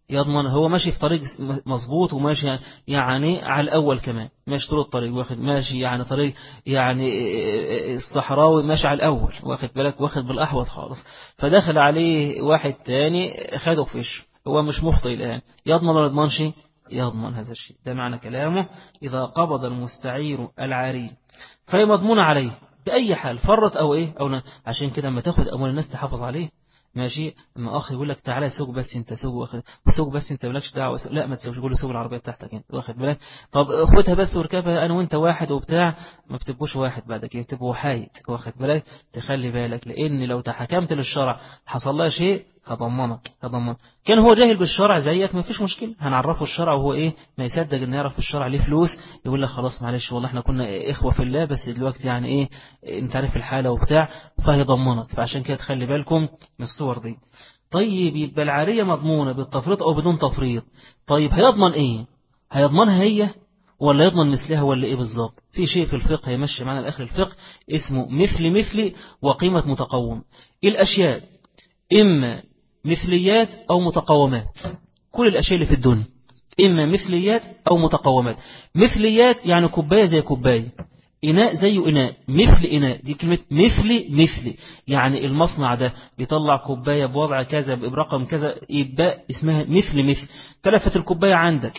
يضمن هو ماشي في طريق مظبوط وماشي يعني على الأول كمان ماشي طول الطريق واخد ماشي يعني طريق يعني الصحراوي ماشي على الأول واخد بالك واخد بالأحوط خالص فدخل عليه واحد تاني خده في وشه هو مش مخطئ الآن يضمن ولا يضمنش يضمن هذا الشيء ده معنى كلامه إذا قبض المستعير العاري فهي مضمون عليه بأي حال فرط أو إيه أو عشان كده لما تاخد أموال الناس تحافظ عليه ماشي اما اخ يقول لك تعالى سوق بس انت سوق واخد سوق بس انت مالكش دعوه لا ما تسوقش قول له سوق العربيه بتاعتك انت واخد بالك طب خدها بس واركبها انا وانت واحد وبتاع ما بتبقوش واحد بعد كده تبقوا حايد واخد بالك تخلي بالك لان لو تحكمت للشرع حصل لها شيء هضمنك كان هو جاهل بالشرع زيك ما فيش مشكله هنعرفه الشرع وهو ايه ما يصدق ان يعرف الشرع ليه فلوس يقول لك خلاص معلش والله احنا كنا اخوه في الله بس دلوقتي يعني ايه انت عارف الحاله وبتاع فهيضمنك فعشان كده تخلي بالكم من الصور دي طيب يبقى العارية مضمونة بالتفريط أو بدون تفريط طيب هيضمن إيه هيضمنها هي ولا يضمن مثلها ولا إيه بالظبط في شيء في الفقه يمشي معنا الآخر الفقه اسمه مثل وقيمة متقوم الأشياء إما مثليات أو متقومات كل الأشياء اللي في الدنيا إما مثليات أو متقومات مثليات يعني كوباية زي كوباية إناء زي إناء مثل إناء دي كلمة مثل يعني المصنع ده بيطلع كوباية بوضع كذا برقم كذا يبقى اسمها مثل تلفت الكوباية عندك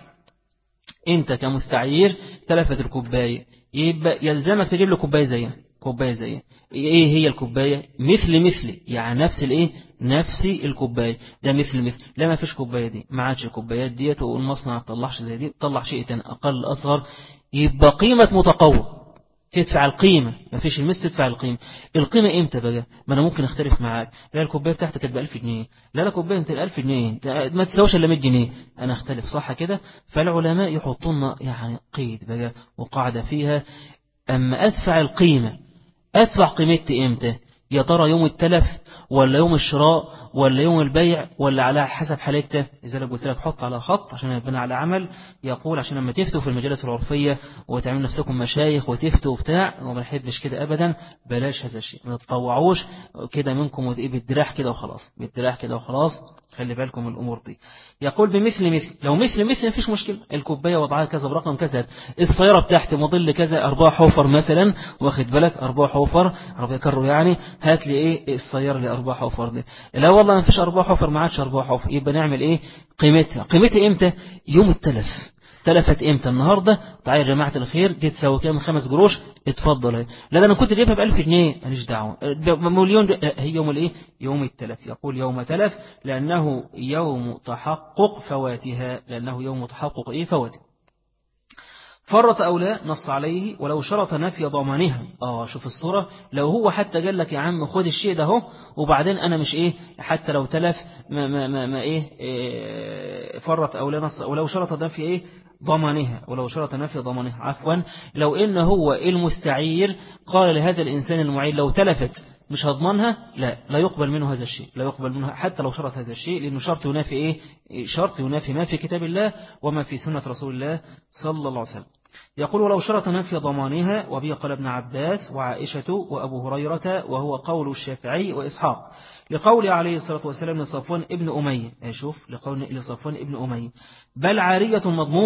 أنت كمستعير تلفت الكوباية يبقى يلزمك تجيب له كوباية زيها إيه هي الكوباية مثل يعني نفس الإيه نفس الكوباية ده مثل لا ما فيش كوباية دي ما عادش الكوبايات ديت والمصنع ما تطلعش زي دي تطلع شيء تاني أقل أصغر يبقى قيمة متقوم تدفع القيمة ما فيش المس تدفع القيمة امتى بقى ما انا ممكن اختلف معاك لا الكوباية بتاعتك كانت ب 1000 جنيه لا كوباية انت 1000 جنيه ما تساويش الا 100 جنيه انا اختلف صح كده فالعلماء يحطون يعني قيد بقى وقاعدة فيها اما ادفع قيمتي امتى يا ترى يوم التلف ولا يوم الشراء ولا يوم البيع ولا على حسب حالته إذا لو قلت لك حط على خط عشان يبنى على عمل يقول عشان لما تفتوا في المجالس العرفية وتعملوا نفسكم مشايخ وتفتوا وبتاع وما نحبش كده أبدا بلاش هذا الشيء ما تطوعوش كده منكم بالدراح كده وخلاص خلي بالكم من الأمور دي يقول بمثل لو مثل مفيش مشكلة الكوباية وضعها كذا برقم كذا السيارة بتاعتي موديل كذا 4 حوفر مثلا واخد بالك 4 حوفر عربية كرو يعني هات لي ايه السيارة اللي 4 حوفر دي لا والله ما فيش 4 حوفر ما عادش 4 حوفر يبقى نعمل ايه قيمتها امتى يوم التلف تلفت امتى النهارده تعالى يا جماعه الخير دي تساوي كام 5 قروش اتفضل لا انا كنت جايبها ب 1000 جنيه ماليش دعوه مليون هي يوم الايه يوم التلف يقول يوم تلف لانه يوم تحقق فواتها فواتها فرط أو لا نص عليه ولو شرط نفي ضمانها شوف الصورة لو هو حتى قال لك يا عم خد الشيء ده هو وبعدين أنا مش إيه حتى لو تلف ما إيه فرط أو لا نص ولو شرط نفي إيه ضمانها عفوا لو إن هو المستعير قال لهذا الإنسان المعين لو تلفت مش هضمنها لا يقبل منه هذا الشيء لا يقبل منه حتى لو شرط هذا الشيء لأنه شرط ينافي إيه شرط ينافي ما في كتاب الله وما في سنة رسول الله صلى الله عليه وسلم يقول ولو شرط نفي ضمانها وبه قال ابن عباس وعائشة وأبو هريرة وهو قول الشافعي وإسحاق لقول عليه الصلاة والسلام لصفوان ابن أمية لقول لصفوان ابن أمية بل عارية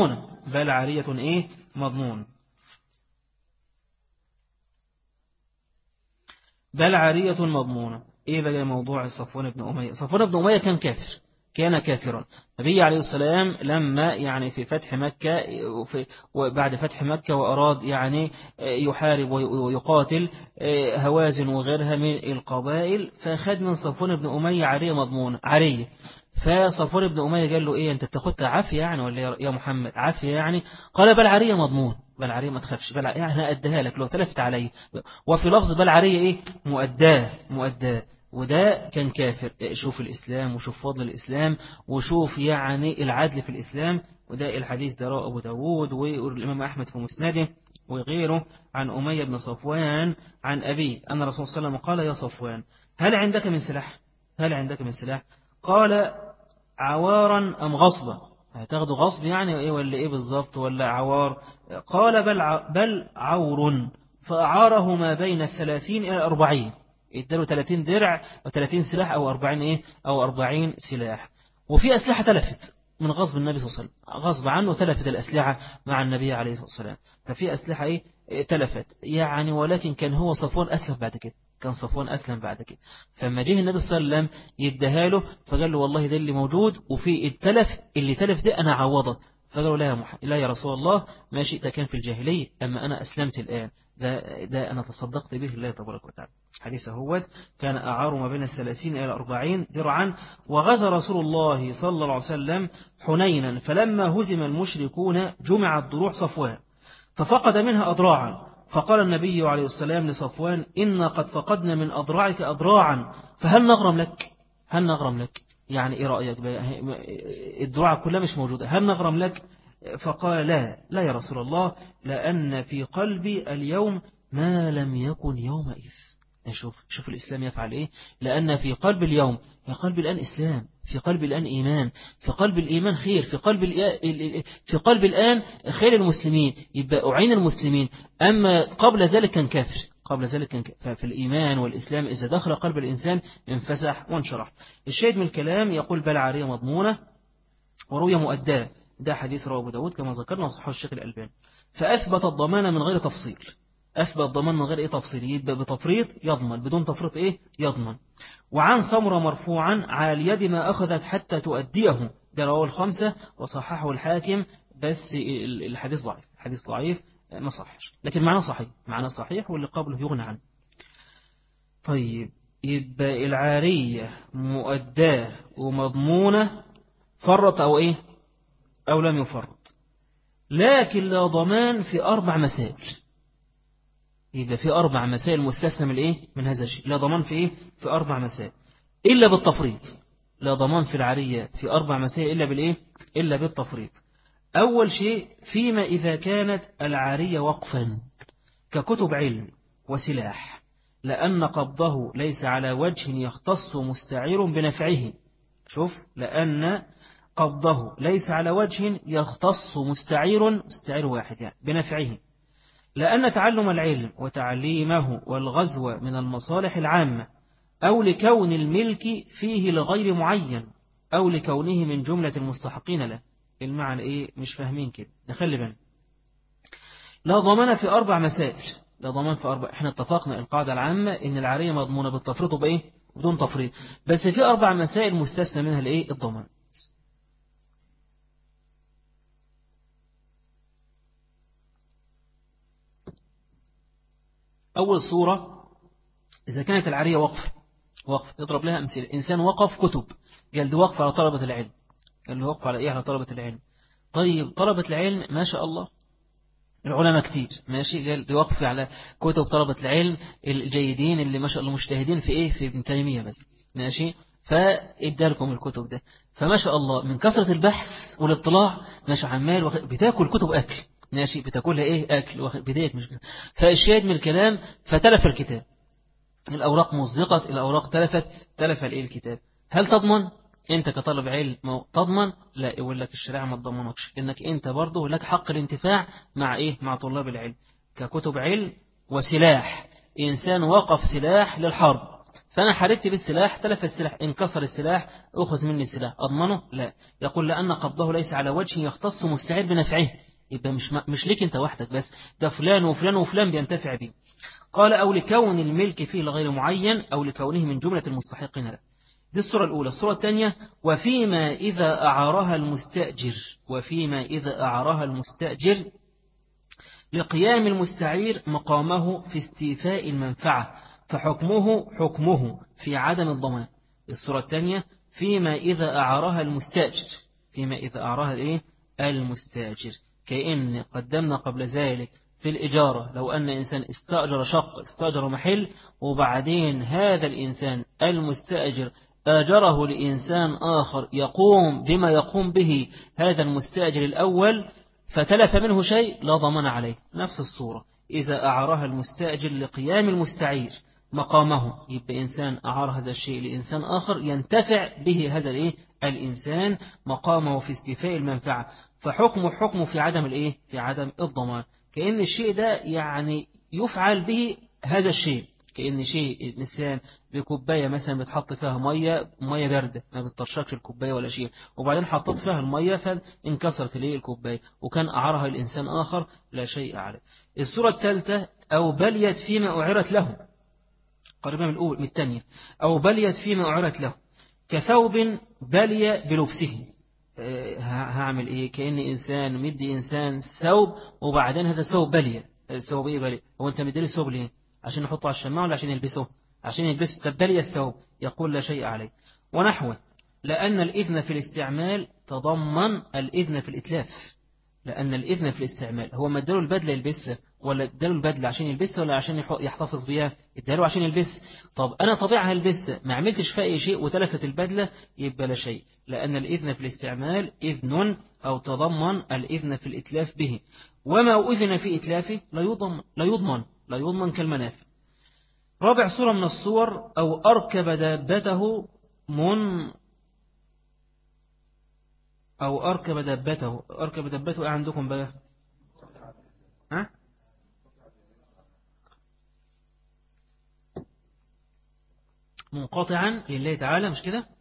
مضمونة إيه بقى موضوع صفوان بن أمية كان كافرا النبي عليه السلام لما يعني في فتح مكة وبعد فتح مكة وأراد يعني يحارب ويقاتل هوازن وغيرها من القبائل فأخذ من صفوان بن أمية عارية فصفوان بن أمية قال له إيه أنت بتاخدها عافية يعني ولا يا محمد عافية يعني قال بل عارية مضمون بل عارية ما تخافش بل يعني أديها لك لو تلفت علي وفي لفظ بل عارية إيه مؤداه وده كان كافر شوف الإسلام وشوف فضل الإسلام وشوف يعني العدل في الإسلام وده الحديث ده رواه أبو داود والإمام أحمد في مسنده وغيره عن أمية بن صفوان عن أبي أن رسول الله صلى الله عليه وسلم قال يا صفوان هل عندك من سلاح قال عوارا أم غصبا هتاخده غصب يعني إيه ولا إيه بالظبط ولا عوار قال بل عور فأعاره ما بين 30 إلى 40 اداله 30 درع و30 سلاح أو 40 أو 40 سلاح وفي أسلحة تلفت من غصب النبي صلى الله عليه وسلم، غصب عنه تلفت الأسلحة مع النبي عليه الصلاة والسلام. ففي أسلحة تلفت يعني، ولكن كان هو صفوان أسلم بعد كده، كان صفوان أسلم بعد كده. فلما جه النبي صلى الله عليه وسلم يديها له، فقال له والله ده اللي موجود، وفي التلف اللي تلف ده أنا عوضك. فقالوا لا يا رسول الله، ماشي، ده كان في الجاهلية، أما أنا أسلمت الآن، ده أنا تصدقت به الله تبارك وتعالى. حديث هو كان أعار ما بين 30 إلى 40 درعا. وغزا رسول الله صلى الله عليه وسلم حنينا، فلما هزم المشركون جمعت ضروع صفوان ففقد منها أضراعا، فقال النبي عليه السلام لصفوان: إنا قد فقدنا من أضراعك أضراعا، فهل نغرم لك؟ هل نغرم لك؟ يعني إيه رأيك؟ الدعاء كلها مش موجودة، هل نغرم لك؟ فقال: لا يا رسول الله، لأن في قلبي اليوم ما لم يكن يومئذ. شوف الإسلام يفعل إيه؟ لأن في قلب اليوم، في قلب الآن إسلام، في قلب الآن إيمان، في قلب الإيمان خير، في قلب الآن خير المسلمين، يبقى أعين المسلمين. أما قبل ذلك كان كافر، قبل ذلك كان كافر. ففي الإيمان والإسلام إذا دخل قلب الإنسان انفسح وانشرح. الشاهد من الكلام يقول: بل عارية مضمونة وروية مؤداة. ده حديث رواه أبو داود كما ذكرنا وصححه الشيخ الألباني. فأثبت الضمان من غير تفصيل، أثبت الضمان من غير تفصيل، يبقى بتفريط يضمن، بدون تفريط يضمن. وعن سمرة مرفوعا: على اليد ما أخذت حتى تؤديه. ده رواه الخمسة وصححه الحاكم، بس الحديث ضعيف، الحديث ضعيف ما صحش، لكن معنى صحيح واللي قبله يغنى عنه. طيب، يبقى العارية مؤداة ومضمونة، فرط أو لم يفرط، لكن لا ضمان في 4 مسائل. يبقى في 4 مسائل مستثنى من هذا الشيء، لا ضمان في 4 مسائل إلا بالتفريط. لا ضمان في العارية في 4 مسائل إلا بالتفريط. أول شيء: فيما إذا كانت العارية وقفا ككتب علم وسلاح، لأن قبضه ليس على وجه يختص مستعير بنفعه. شوف، لأن قبضه ليس على وجه يختص مستعير واحد يعني بنفعه، لأن تعلم العلم وتعليمه والغزو من المصالح العامة، أو لكون الملك فيه لغير معين، أو لكونه من جملة المستحقين له. المعنى مش فاهمين كده، نخلي بالنا. لا ضمان في 4 مسائل، لا ضمان في 4. احنا اتفقنا القاعدة العامة ان العارية مضمونة بالتفريط بدون تفريط، بس في 4 مسائل مستثنى منها الضمان. أول صورة: إذا كانت العارية وقف، اضرب لها أمثلة. إنسان وقف كتب، قال دي وقف على طلبة العلم، قال له وقف على على طلبة العلم. طيب، طلبة العلم ما شاء الله العلماء كتير، ماشي، قال دي وقف على كتب طلبة العلم الجيدين اللي ما شاء الله مجتهدين في ابن تيمية مثلا، ماشي، فادى لكم الكتب ده. فما شاء الله من كثرة البحث والاطلاع، ماشي، عمال بتاكل كتب أكل، ماشي، بتاكلها أكل بداية مش. فالشاهد من الكلام: فتلف الكتاب، الأوراق مزقت، الأوراق تلف الكتاب. هل تضمن أنت كطالب علم تضمن؟ لا، يقول لك الشريعة ما تضمنكش، إنك أنت برضه لك حق الانتفاع مع طلاب العلم ككتب علم وسلاح. إنسان وقف سلاح للحرب، فأنا حاربت بالسلاح، تلف السلاح، انكسر السلاح، أخذ مني السلاح، أضمنه؟ لا. يقول: لأن قبضه ليس على وجه يختص مستعير بنفعه. يبقى مش ليك أنت وحدك بس، ده فلان وفلان وفلان بينتفع به. قال: أو لكون الملك فيه لغير معين، أو لكونه من جملة المستحقين له. دي الصورة الأولى. الصورة الثانية: وفيما إذا أعارها المستأجر لقيام المستعير مقامه في استيفاء المنفعة، فحكمه في عدم الضمان. الصورة الثانية: فيما إذا أعارها المستأجر، كأن قدمنا قبل ذلك في الإجارة. لو أن إنسان استأجر شقة، استأجر محل، وبعدين هذا الإنسان المستأجر آجره لإنسان آخر يقوم بما يقوم به هذا المستأجر الأول، فتلف منه شيء، لا ضمان عليه. نفس الصورة: إذا أعارها المستأجر لقيام المستعير مقامه، يبقى إنسان أعار هذا الشيء لإنسان آخر ينتفع به هذا الإنسان مقامه في استيفاء المنفعة، فحكمه في عدم الضمان. كأن الشيء ده يعني يفعل به هذا الشيء، كأن شيء الإنسان بكوباية مثلا بتحط فيها مية باردة ما بتطرشكش الكوباية ولا شيء، وبعدين حطت فيها المية فانكسرت ليه الكوباية وكان أعرها الإنسان آخر لا شيء عليه. الصورة الثالثة أو بليت فيما أعرت له، قريبا من الثانية، أو بليت فيما أعرت له كثوب بلي بلبسه. هعمل إيه؟ كأن إنسان مدي إنسان ثوب وبعدين هذا الثوب بلي. الثوب إيه بلي؟ هو أنت مدير الثوب ليه؟ عشان نحطه على الشماعة ولا عشان يلبسه؟ عشان يلبسه. طب بلي الثوب، يقول لا شيء عليه. ونحوه، لأن الإذن في الاستعمال تضمن الإذن في الإتلاف. لأن الإذن في الاستعمال هو ما اداله البدلة يلبسها، ولا اداله البدلة عشان يلبسها ولا عشان يحتفظ بيها؟ اداله عشان يلبسها. طب أنا طبيعها هلبسها ما عملتش فيها أي شيء وتلفت البدلة، يبقى لا شيء. لأن الإذن في الاستعمال إذن أو تضمن الإذن في الإتلاف به، وما أذن في إتلافه لا يضمن كالمنافع. رابع صورة من الصور أو أركب دابته أركب دابته إيه عندكم بقى؟ ها؟ منقطعا لله تعالى، مش كده؟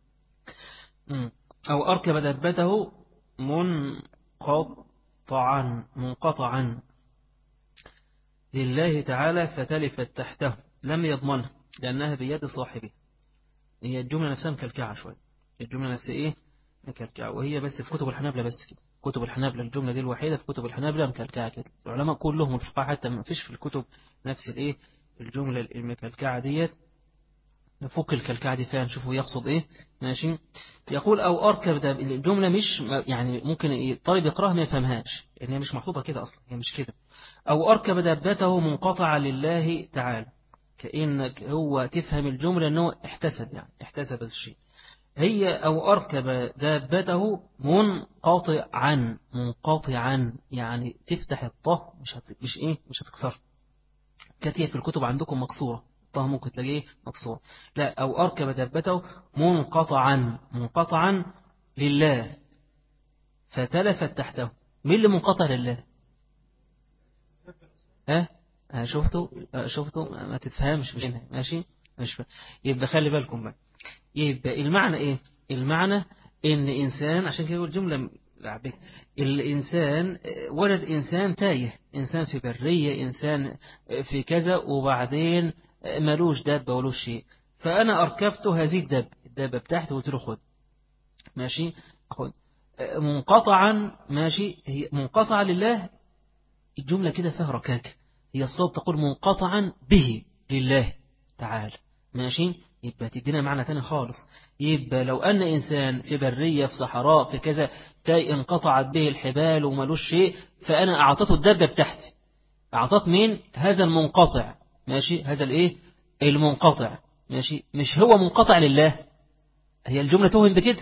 أو أركب دابته منقطعا لله تعالى فتلفت تحته لم يضمنها لأنها بيد صاحبه. هي الجملة نفسها مكلكعة شوية، الجملة نفسها إيه؟ مكلكعة، وهي بس في كتب الحنابلة بس كده. كتب الحنابلة الجملة دي الوحيدة في كتب الحنابلة مكلكعة كده. العلماء كلهم الفقهاء حتى ما فيش في الكتب نفس الإيه الجملة المكلكعة ديت. نفك الكلكعة دي فيها نشوفه يقصد إيه. ماشي. يقول أو أركب ده الجملة مش يعني ممكن الطالب يقرأها ما يفهمهاش لأن هي مش محطوطة كده أصلا، هي مش كده. أو أركب دابته منقطعة لله تعالى، كأنك هو تفهم الجملة أنه احتسب الشيء. هي أو أركب دابته منقطعا يعني تفتح الطه مش هتكسر. كانت في الكتب عندكم مكسورة، الطه ممكن تلاقيه مكسور. لا، أو أركب دابته منقطعا لله فتلفت تحته. مين اللي منقطع لله؟ شفتوا ما تفهمش مش هنا. ماشي مش فهم. يبقى خلي بالكم بقى. يبقى المعنى ايه؟ المعنى ان انسان، عشان كده يقول جمله لعبك، الانسان ولد انسان تايه، انسان في بريه، انسان في كذا، وبعدين ملوش دابه ولوش شيء، فانا اركبته هذه الدابه بتاعته وقلت له خد. ماشي خد منقطعا. ماشي، هي منقطعه لله. الجملة كده فيها ركاكة. هي الصوت تقول منقطعا به لله تعالى. ماشي، يبقى تدينا معنى تاني خالص. يبقى لو أن إنسان في برية في صحراء في كذا انقطعت به الحبال وملوش شيء، فأنا أعطته الدابة بتاعتي. أعطت مين؟ هذا المنقطع. ماشي، هذا الإيه المنقطع. ماشي، مش هو منقطع لله. هي الجملة توهم بكده،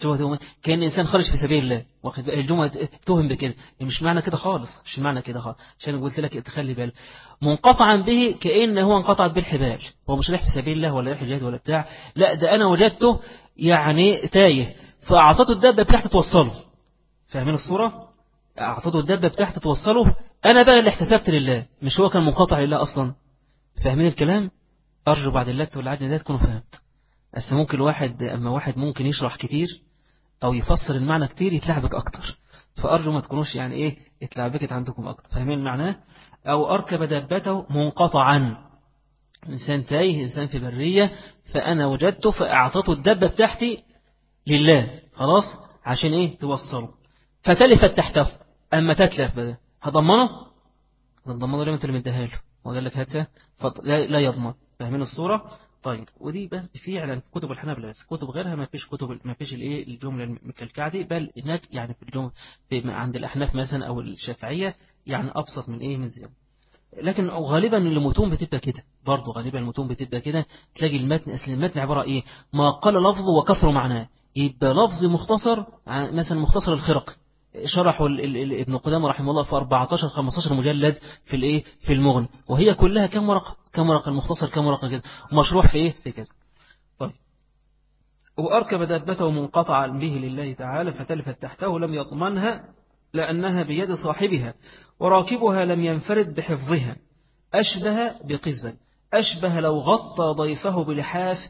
كأن إنسان خرج في سبيل الله، واخد بقى الجملة توهم بكده. مش معنى كده خالص، مش معنى كده خالص. عشان قلت لك تخلي بالك منقطعا به كأن هو انقطعت بالحبال، هو مش رايح في سبيل الله ولا رايح جهاد ولا بتاع. لا، ده أنا وجدته يعني تايه فأعطته الدابة بتاعته توصله. فاهمين الصورة؟ أعطته الدابة بتاعته توصله، أنا بقى اللي احتسبت لله، مش هو كان منقطع لله أصلا. فاهمين الكلام؟ أرجو بعد اللات والعدن ده تكونوا فهمت. بس ممكن واحد ممكن يشرح كتير أو يفسر المعنى كتير يتلعبك أكتر، فأرجو ما تكونوش يتلعبكت عندكم أكتر. فاهمين معناه؟ أو أركب دابته منقطعا، إنسان تايه، إنسان في برية، فأنا وجدته فأعطته الدابة بتاعتي لله خلاص عشان توصله، فتلفت تحته. أما تتلف بقى هضمنه لما أنت اللي مديها له وقال لك هاتها، لا يضمن. فاهمين الصورة؟ طيب، ودي بس فعلا كتب الحنابلة بس، كتب غيرها ما فيش الجملة المكلكعة دي، بل هناك في الجمل عند الأحناف مثلا أو الشافعية أبسط من زيادة. لكن غالبا المتون بتبقى كده برضه، غالبا المتون بتبقى كده. تلاقي المتن عبارة ما قال لفظه وكثر معناه. يبقى لفظ مختصر، مثلا مختصر الخرق شرحه ابن قدامة رحمه الله في 14-15 مجلد في المغني، وهي كلها كم ورقة المختصر كم ورقة كده، ومشروح في كذا. طيب، وأركب دابته منقطعا به لله تعالى فتلفت تحته لم يضمنها لأنها بيد صاحبها، وراكبها لم ينفرد بحفظها، أشبه بقزبة. أشبه لو غطى ضيفه بلحاف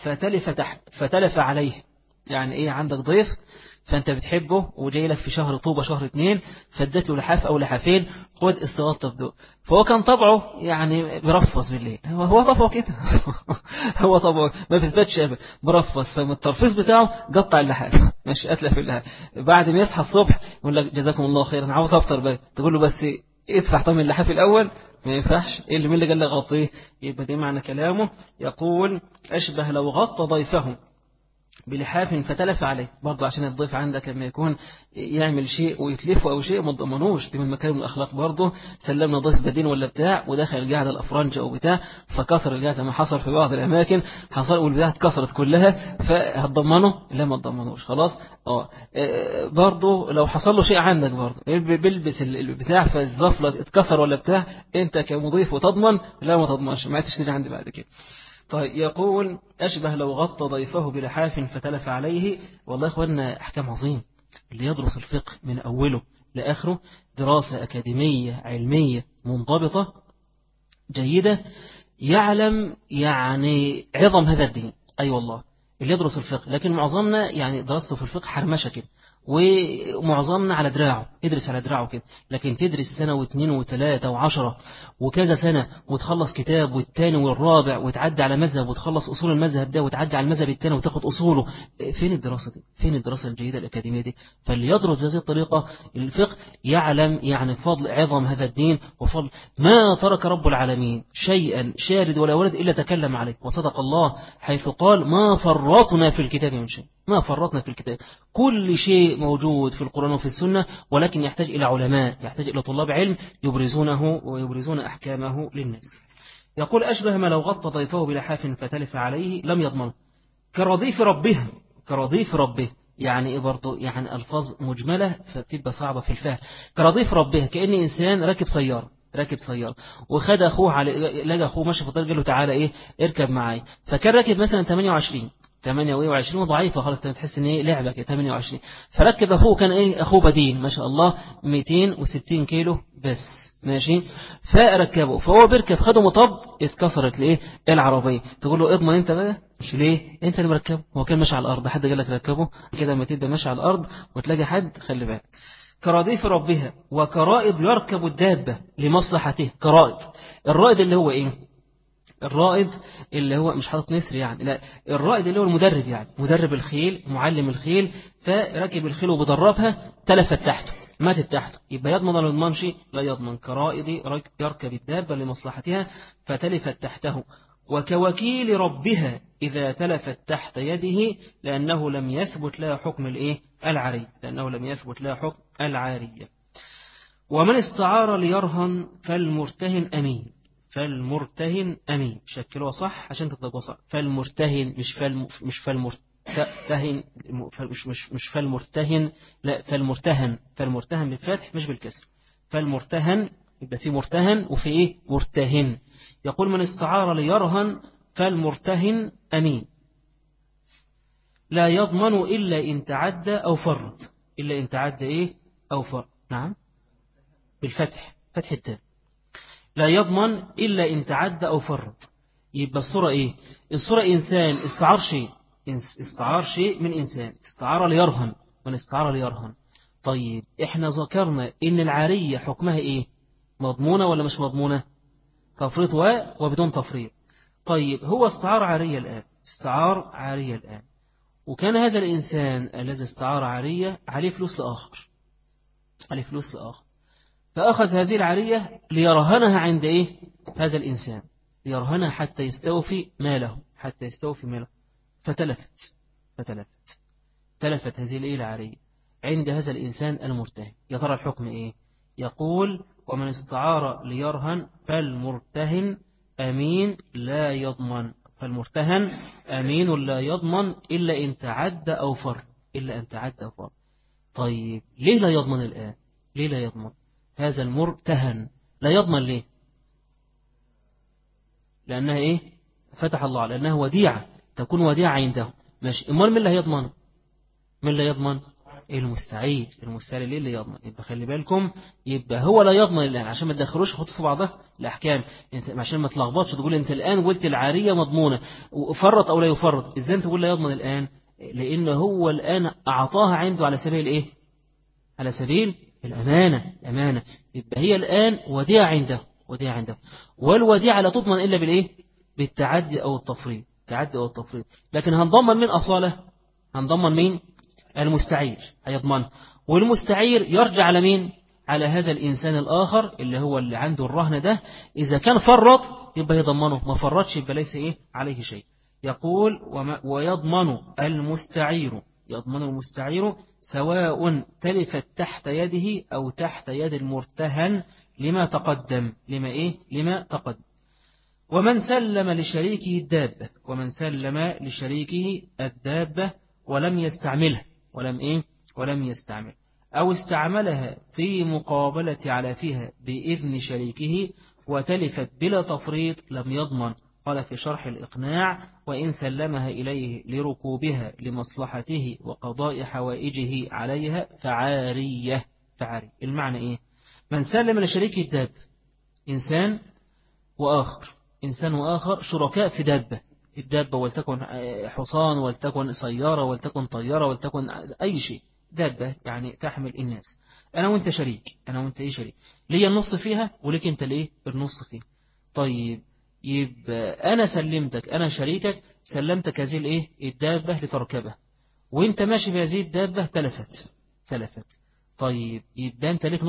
فتلف عليه. يعني إيه؟ عندك ضيف فأنت بتحبه وجاي لك في شهر طوبة شهر 2 فادته لحاف أو لحافين، خد استغطى بدو. فهو كان طبعه يعني برفص بالليل، هو طبعه كده هو طبعه ما بيثبتش أبدا، برفص. فمن الترفيص بتاعه قطع اللحاف، ماشي، أتلف اللحاف. بعد ما يصحى الصبح يقول لك جزاكم الله خير أنا عاوز أفطر بقى، تقول له بس ادفع طمن اللحاف الأول، ما ينفعش. إيه اللي مين اللي قال لك غطيه؟ يبقى دي معنى كلامه. يقول أشبه لو غطى ضيفه بلحاف فتلف عليه، برضه عشان الضيف عندك لما يكون يعمل شيء ويتلفه أو شيء ما تضمنوش، دي من مكارم الأخلاق برضه. سلمنا ضيف بدين ولا بتاع ودخل القاعدة الأفرنج أو بتاع فكسر القاعدة، ما حصل في بعض الأماكن، حصل والبتاع اتكسرت كلها، فهتضمنه؟ لا ما تضمنوش خلاص. برضه لو حصل له شيء عندك برضه بيلبس البتاع فالزفلة اتكسر ولا بتاع، أنت كمضيف وتضمن؟ لا ما تضمنش، ما تشتري عندي بعد كده. طيب يقول أشبه لو غطى ضيفه بلحاف فتلف عليه. والله يا أخوانا أحكام عظيم. اللي يدرس الفقه من أوله لآخره دراسة أكاديمية علمية منضبطة جيدة يعلم يعني عظم هذا الدين. أي والله اللي يدرس الفقه، لكن معظمنا يعني درسته في الفقه حرمشة كده، ومعظمنا على دراعه، ادرس على دراعه كده. لكن تدرس سنة واثنين وثلاثة وعشرة وكذا سنة وتخلص كتاب والتاني والرابع وتعدي على مذهب وتخلص أصول المذهب ده وتعدي على المذهب التاني وتاخد أصوله، فين الدراسة دي؟ فين الدراسة الجيدة الأكاديمية دي؟ فاللي يدرس بهذه الطريقة الفقه يعلم يعني فضل عظم هذا الدين وفضل ما ترك رب العالمين شيئا شارد ولا ولد إلا تكلم عليه. وصدق الله حيث قال ما فرطنا في الكتاب من شيء، ما فرطنا في الكتاب. كل شيء موجود في القرآن وفي السنة، ولكن يحتاج إلى علماء، يحتاج إلى طلاب علم يبرزونه ويبرزون أحكامه للناس. يقول أشبه ما لو غطى ضيفه بلحاف فتلف عليه لم يضمنه. كرضيف ربه، كرضيف ربه يعني إيه برضه؟ يعني ألفاظ مجملة فبتبقى صعبة في الفهم. كرضيف ربه كأن إنسان راكب سيارة، راكب سيارة وخد أخوه على، لقى أخوه ماشي في الطريق قال له تعالى إيه اركب معاي، فكان راكب مثلا 28 ضعيفة خالص، تحس ان ايه لعبة كده 28. فركب اخوه كان ايه اخوه بدين ما شاء الله 260 كيلو بس ماشي، فركبه فهو بيركب خده مطب اتكسرت ليه العربية. تقول له اضمن انت بقى، مش ليه انت اللي مركبه، هو كان ماشي على الارض حد قال لك ركبه كده؟ ما تبقى ماشي على الارض وتلاقي حد، خلي بالك. كراديف ربها وكرائد يركب الدابة لمصلحته. كرائد، الرائد اللي هو ايه؟ الرائد اللي هو مش حاطط نسر يعني، لا الرائد اللي هو المدرب، يعني مدرب الخيل معلم الخيل، فركب الخيل وبدربها تلفت تحته ماتت تحته، يبقى يضمن ولا يضمنش؟ لا يضمن. كرائد يركب الدابة لمصلحتها فتلفت تحته. وكوكيل ربها إذا تلفت تحت يده لأنه لم يثبت لها حكم الإيه العارية، لأنه لم يثبت لها حكم العارية. ومن استعار ليرهن فالمرتهن أمين. فالمرتهن أمين، شكلوها صح عشان تطلقوا صح. فالمرتهن مش فالمرتهن مش فالمرتهن، لا فالمرتهن، فالمرتهن بالفتح مش بالكسر. فالمرتهن يبقى في مرتهن وفي ايه مرتهن. يقول من استعار ليرهن فالمرتهن أمين لا يضمن إلا إن تعدى أو فرط. إلا إن تعدى إيه أو فرط. نعم بالفتح، فتح التاء. لا يضمن إلا إن تعدى أو فرط. يبقى الصورة إيه؟ الصورة إنسان استعار شيء، استعار شيء من إنسان، استعار ليرهن، من استعار ليرهن. طيب إحنا ذكرنا إن العارية حكمها إيه؟ مضمونة ولا مش مضمونة؟ تفريط وبدون تفريط. طيب هو استعار عارية الآن، استعار عارية الآن، وكان هذا الإنسان الذي استعار عارية عليه فلوس لآخر، عليه فلوس لآخر، فأخذ هذه العارية ليرهنها عند إيه؟ هذا الإنسان، ليرهنها حتى يستوفي ماله، حتى يستوفي ماله. فتلفت، تلفت هذه الإيه العارية عند هذا الإنسان المرتهن. يا ترى الحكم إيه؟ يقول ومن استعار ليرهن فالمرتهن أمين لا يضمن. فالمرتهن أمين لا يضمن إلا إن تعدى أو فر، إلا أن تعدى أو فر. طيب ليه لا يضمن الآن؟ ليه لا يضمن هذا المرتهن؟ لا يضمن ليه؟ لأنها إيه؟ فتح الله، لأنها وديعة، تكون وديعة عنده. ماشي، أمال من اللي هيضمن؟ من اللي يضمن؟ المستعير ليه اللي يضمن. يبقى خلي بالكم، يبقى هو لا يضمن الآن عشان ما تدخلوش خطوة في بعضها الأحكام. انت عشان ما تلخبطش تقول انت الآن قلت العارية مضمونة وفرط أو لا يفرط، ازاي انت تقول لا يضمن الآن؟ لأن هو الآن أعطاها عنده على سبيل إيه؟ على سبيل الأمانة. يبقى هي الآن وديعة عنده، والوديعة لا تضمن إلا بالإيه؟ بالتعدي أو التفريط. لكن هنضمن من أصالة، هنضمن مين؟ المستعير هيضمن، والمستعير يرجع على مين؟ على هذا الإنسان الآخر اللي هو اللي عنده الرهن ده. إذا كان فرط يبقى يضمنه، ما فرطش يبقى ليس إيه عليه شيء. يقول ويضمن المستعير سواء تلفت تحت يده أو تحت يد المرتهن لما تقدم. لما تقدم. ومن سلم لشريكه الدابة ولم يستعملها أو استعملها في مقابلة علافها بإذن شريكه وتلفت بلا تفريط لم يضمن. قال في شرح الإقناع: وإن سلمها إليه لركوبها لمصلحته وقضاء حوائجه عليها فعارية. المعنى إيه؟ من سلم لشريك الداب، إنسان وآخر شركاء في الدابة ولتكن حصان ولتكن سيارة ولتكن طيارة ولتكن أي شيء، دابة يعني تحمل الناس. أنا وأنت شريك، ليا النص فيها وليك أنت ليه النص فيها. طيب يبقى أنا شريكك سلمتك هذه الدابة لتركبها، وأنت ماشي بهذه الدابة تلفت. طيب يبقى أنت ليك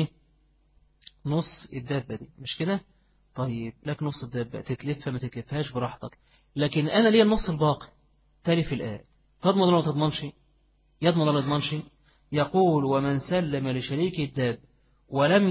نص الدابة دي، مش كده؟ طيب لك نص الدابة، تتلفها ما تتلفهاش براحتك، لكن أنا ليا النص الباقي تلف الآن. تضمن ولا تضمنش؟ يضمن ولا يضمنش؟ يقول: ومن سلم لشريك الداب ولم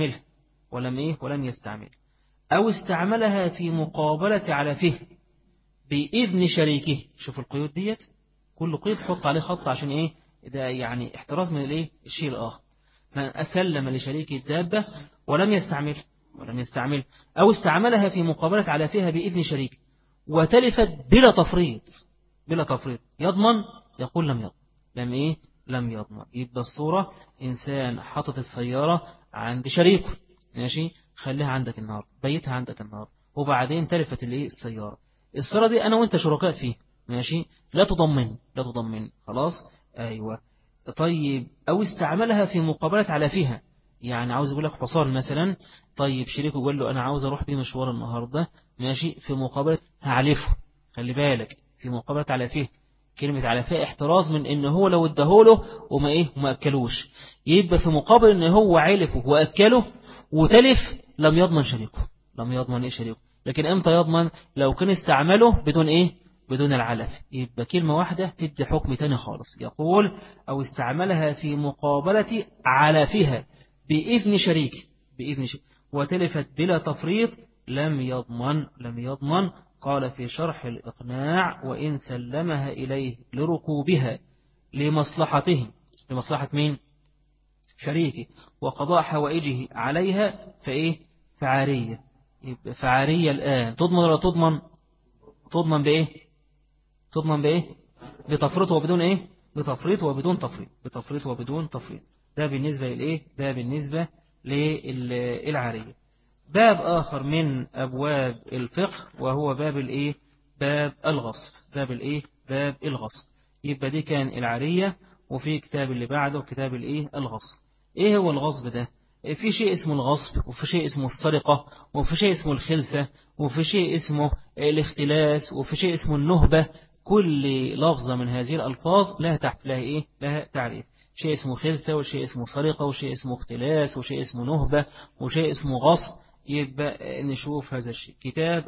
يستعمل أو استعملها في مقابلة علفه بإذن شريكه. شوف القيود ديت، كل قيد حط عليه خط عشان إيه؟ ده يعني احتراز من الشيء الآخر. من أسلم لشريك الدابة ولم يستعمل أو استعملها في مقابلة علافها بإذن شريك وتلفت بلا تفريط يضمن؟ يقول لم يضمن. يبقى الصورة: إنسان حطت السيارة عند شريكه، ماشي، خليها عندك النهار، بيتها عندك النهار، وبعدين تلفت السيارة. الصورة دي أنا وأنت شركاء فيه، ماشي، لا تضمن خلاص. أيوة. طيب أو استعملها في مقابلة علافها، يعني عاوز أقول لك حصان مثلا، طيب شريكه يقول له أنا عاوز أروح بيه مشوار النهاردة، ماشي، في مقابلة هعلفه. خلي بالك، في مقابلة علافه، كلمة علافه احتراز من إن هو لو ادهوله وما أكلوش، يبقى في مقابل إن هو علفه وأكله وتلف لم يضمن شريكه. لكن امتى يضمن؟ لو كان استعمله بدون العلف. يبقى كلمة واحدة تدي حكم تاني خالص. يقول: أو استعملها في مقابلة علافها بإذن شريك وتلفت بلا تفريط لم يضمن. قال في شرح الإقناع: وإن سلمها إليه لركوبها لمصلحته، لمصلحة مين؟ شريكه، وقضاء حوائجه عليها فعارية. يبقى فعارية الآن تضمن ولا تضمن؟ تضمن بإيه؟ بتفريط وبدون بتفريط وبدون تفريط. ده بالنسبة للعارية. باب آخر من أبواب الفقه وهو باب الغصب. يبقى دي كان العارية، وفي كتاب اللي بعده كتاب الغصب. ايه هو الغصب ده؟ في شيء اسمه الغصب، وفي شيء اسمه السرقة، وفي شيء اسمه الخلسة، وفي شيء اسمه الاختلاس، وفي شيء اسمه النهبة. كل لفظة من هذه الألفاظ لها تعريف. شيء اسمه خلسة، وشيء اسمه سرقة، وشيء اسمه اختلاس، وشيء اسمه نهبة، وشيء اسمه غصب. يبقى نشوف هذا الشيء. كتاب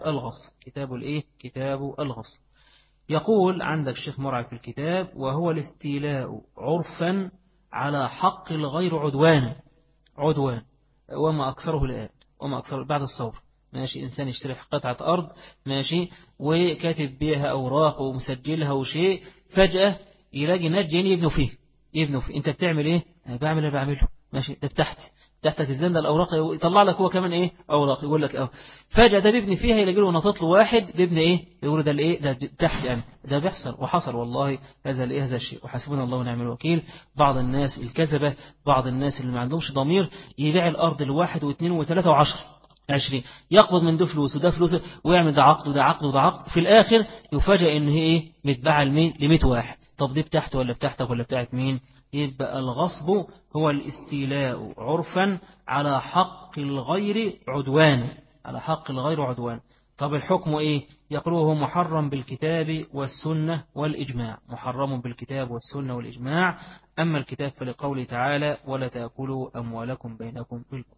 الغصب. يقول عندك الشيخ مرعي في الكتاب: وهو الاستيلاء عرفا على حق الغير عدوان، وما أكثره الآن، وما أكثر بعد الثورة. ماشي، إنسان يشتري قطعة أرض، ماشي، وكاتب بيها أوراق ومسجلها وشيء، فجأة يلاقي ناس جايين يبنوا فيه. أنت بتعمل إيه؟ أنا بعمله، ماشي، ده بتاعتي. تحت الزندة الأوراق، يطلع لك هو كمان إيه أوراق، يقول لك فجأة ده بيبني فيها يلاقي له نطط له واحد بيبني إيه، يقول ده الإيه ده تحت يعني. ده بيحصل وحصل والله هذا الإيه هذا الشيء، وحسبنا الله ونعم الوكيل. بعض الناس الكذبة، بعض الناس اللي ما عندهمش ضمير يبيع الأرض لواحد واثنين وثلاثة وعشر 20، يقبض من ده فلوس وده فلوس، ويعمل ده عقد وده عقد وده عقد، في الآخر يفاجئ إن هي إيه متباعة ل100 واحد. طب دي بتاعته ولا بتاعتك ولا بتاعت مين؟ يبقى الغصب هو الاستيلاء عرفا على حق الغير عدوان، على حق الغير عدوان. طب الحكم إيه؟ يقولوه محرم بالكتاب والسنة والإجماع، محرم بالكتاب والسنة والإجماع. أما الكتاب فلقوله تعالى ولا تأكلوا أموالكم بينكم بالباطل.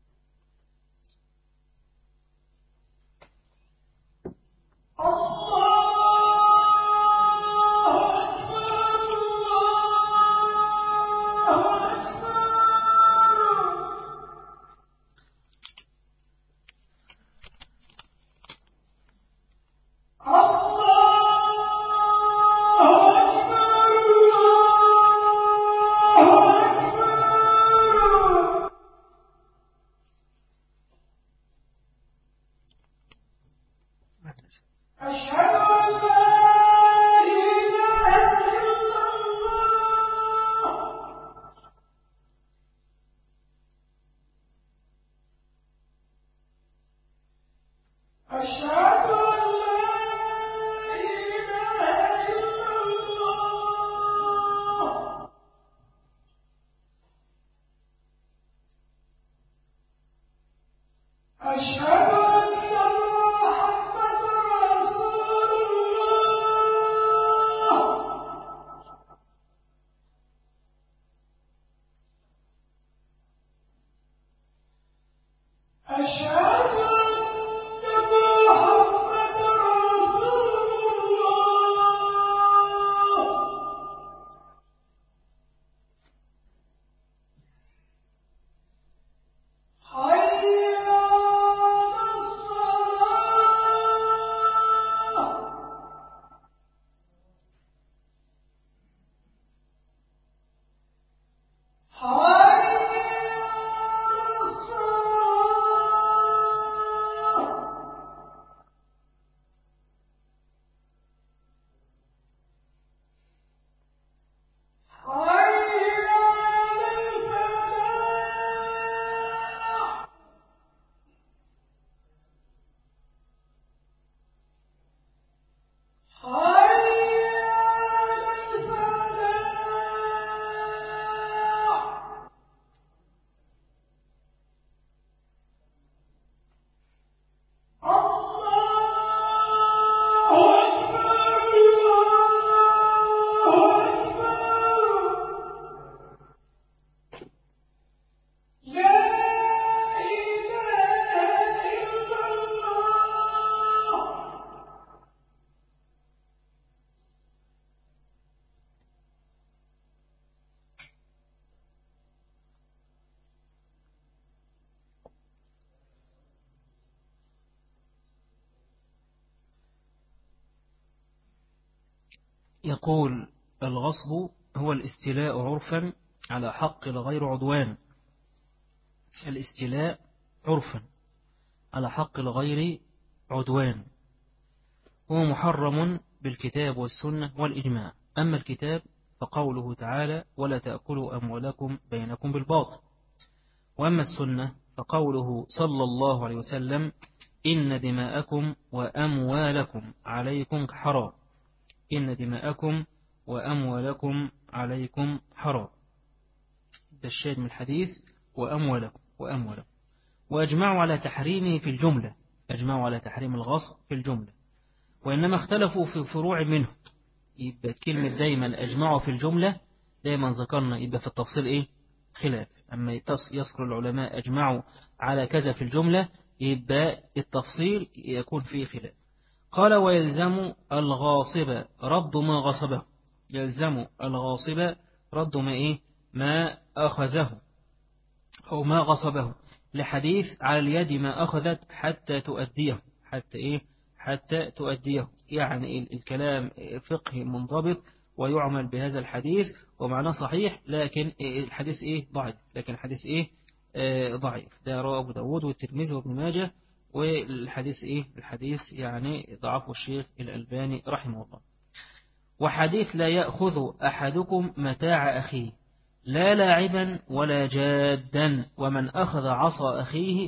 يقول الغصب هو الاستيلاء عرفا على حق الغير عدوان، الاستيلاء عرفا على حق الغير عدوان، هو محرم بالكتاب والسنة والإجماع. أما الكتاب فقوله تعالى ولا تأكلوا أموالكم بينكم بالباطل، وأما السنة فقوله صلى الله عليه وسلم إن دماءكم وأموالكم عليكم حرام، إن دماءكم وأموالكم عليكم حرام. ده الشاهد من الحديث وأموالكم وأجمعوا على تحريمه في الجملة، أجمعوا على تحريم الغصب في الجملة، وإنما اختلفوا في فروع منه. يبقى كلمة دايما أجمعوا في الجملة دايما ذكرنا، يبقى في التفصيل إيه خلاف. أما يذكر العلماء أجمعوا على كذا في الجملة يبقى التفصيل يكون فيه خلاف. قال ويلزم الغاصب رد ما غصبه، يلزم الغاصب رد ما إيه ما أخذه أو ما غصبه، لحديث على اليد ما أخذت حتى تؤديه، حتى إيه حتى تؤديه. يعني الكلام فقهي منضبط ويعمل بهذا الحديث، ومعناه صحيح، لكن الحديث إيه ضعيف، لكن الحديث إيه ضعيف. ده رواه أبو داود والترمذي وابن ماجه، والحديث الحديث يعني ضعفه الشيخ الألباني رحمه الله. وحديث لا يأخذ أحدكم متاع أخيه لا لاعبا ولا جادا، ومن أخذ عصا أخيه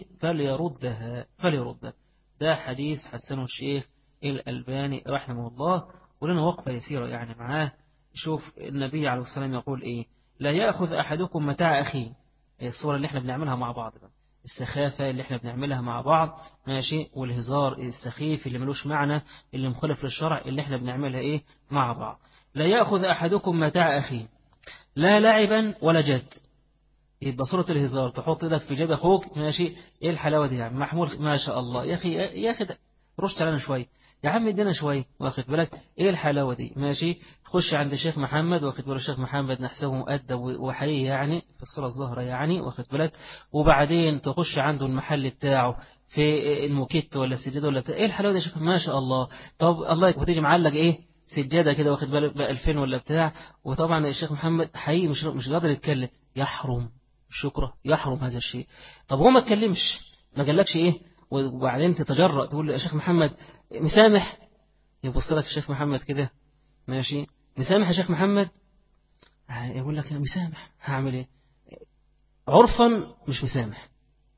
فليردها. ده حديث حسنه الشيخ الألباني رحمه الله. ولنا وقفة يسيرة يعني معاه. شوف النبي عليه الصلاة والسلام يقول لا يأخذ أحدكم متاع أخيه، الصورة اللي احنا بنعملها مع بعض بقى. السخافة اللي احنا بنعملها مع بعض ماشي، والهزار السخيف اللي ملوش معنى اللي مخالف للشرع اللي احنا بنعملها مع بعض. لا يأخذ أحدكم متاع أخيه لا لعبا ولا جد. يبقى صورة الهزار تحط ايدك في جيب أخوك ماشي، ايه الحلاوة دي يعني محمول ما شاء الله يا أخي يا أخي رشت علينا شوية يا عم ادينا شوية، واخد بالك ايه الحلاوة دي ماشي. تخش عند الشيخ محمد، واخد بالك الشيخ محمد نحسبه مؤدب وحقيقي يعني في الصورة الظاهرة يعني، واخد بالك. وبعدين تخش عنده المحل بتاعه في الموكيت ولا السجادة ولا ايه الحلاوة دي يا شيخ ما شاء الله. طب الله وتيجي معلق سجادة كده واخد بالك ب 2000 ولا بتاع. وطبعا الشيخ محمد حقيقي مش قادر يتكلم، يحرم الشكر، يحرم هذا الشيء. طب هو ما تكلمش ما قالكش وبعدين تتجرأ تقول له يا شيخ محمد مسامح، يبص لك الشيخ محمد كده ماشي مسامح يا شيخ محمد، يقول لك لا مسامح هعمل ايه. عرفا مش مسامح،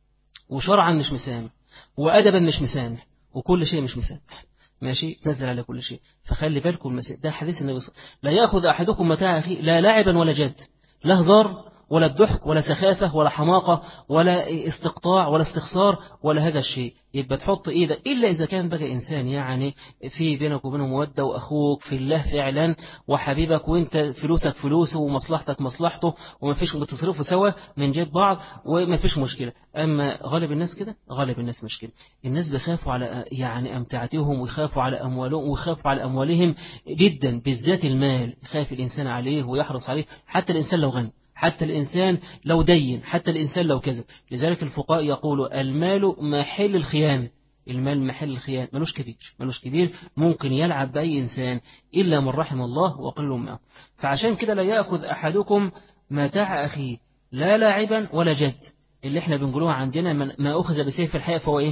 وشرعا مش مسامح، وأدبا مش مسامح، وكل شيء مش مسامح ماشي، تنزل على كل شيء. فخلي بالكم ده حديث النبي لا يأخذ أحدكم متاع أخيه لا لاعبا ولا جد، لا هزار ولا الضحك ولا سخافة ولا حماقة ولا استقطاع ولا استخسار ولا هذا الشيء. يبقى تحط ايدك إلا إذا كان بقى إنسان يعني في بينك وبينه مودة، وأخوك في الله فعلا وحبيبك، وانت فلوسك فلوسه ومصلحتك مصلحته، وما فيش بتصرفوا سوا من جيب بعض وما فيش مشكلة. أما غالب الناس كده، غالب الناس مش كده. الناس بيخافوا على يعني أمتعتهم، ويخافوا على أموالهم، ويخافوا على أموالهم جدا، بالذات المال يخاف الإنسان عليه ويحرص عليه، حتى الإنسان لو غني، حتى الإنسان لو دين، حتى الإنسان لو كذب. لذلك الفقهاء يقولوا المال محل الخيانة، المال محل الخيانة، ملوش كبير ممكن يلعب بأي إنسان إلا من رحم الله وقل معه. فعشان كده لا يأخذ أحدكم متاع أخيه لا لاعبا ولا جد. اللي احنا بنقولوها عندنا ما أخذ بسيف الحياة فهو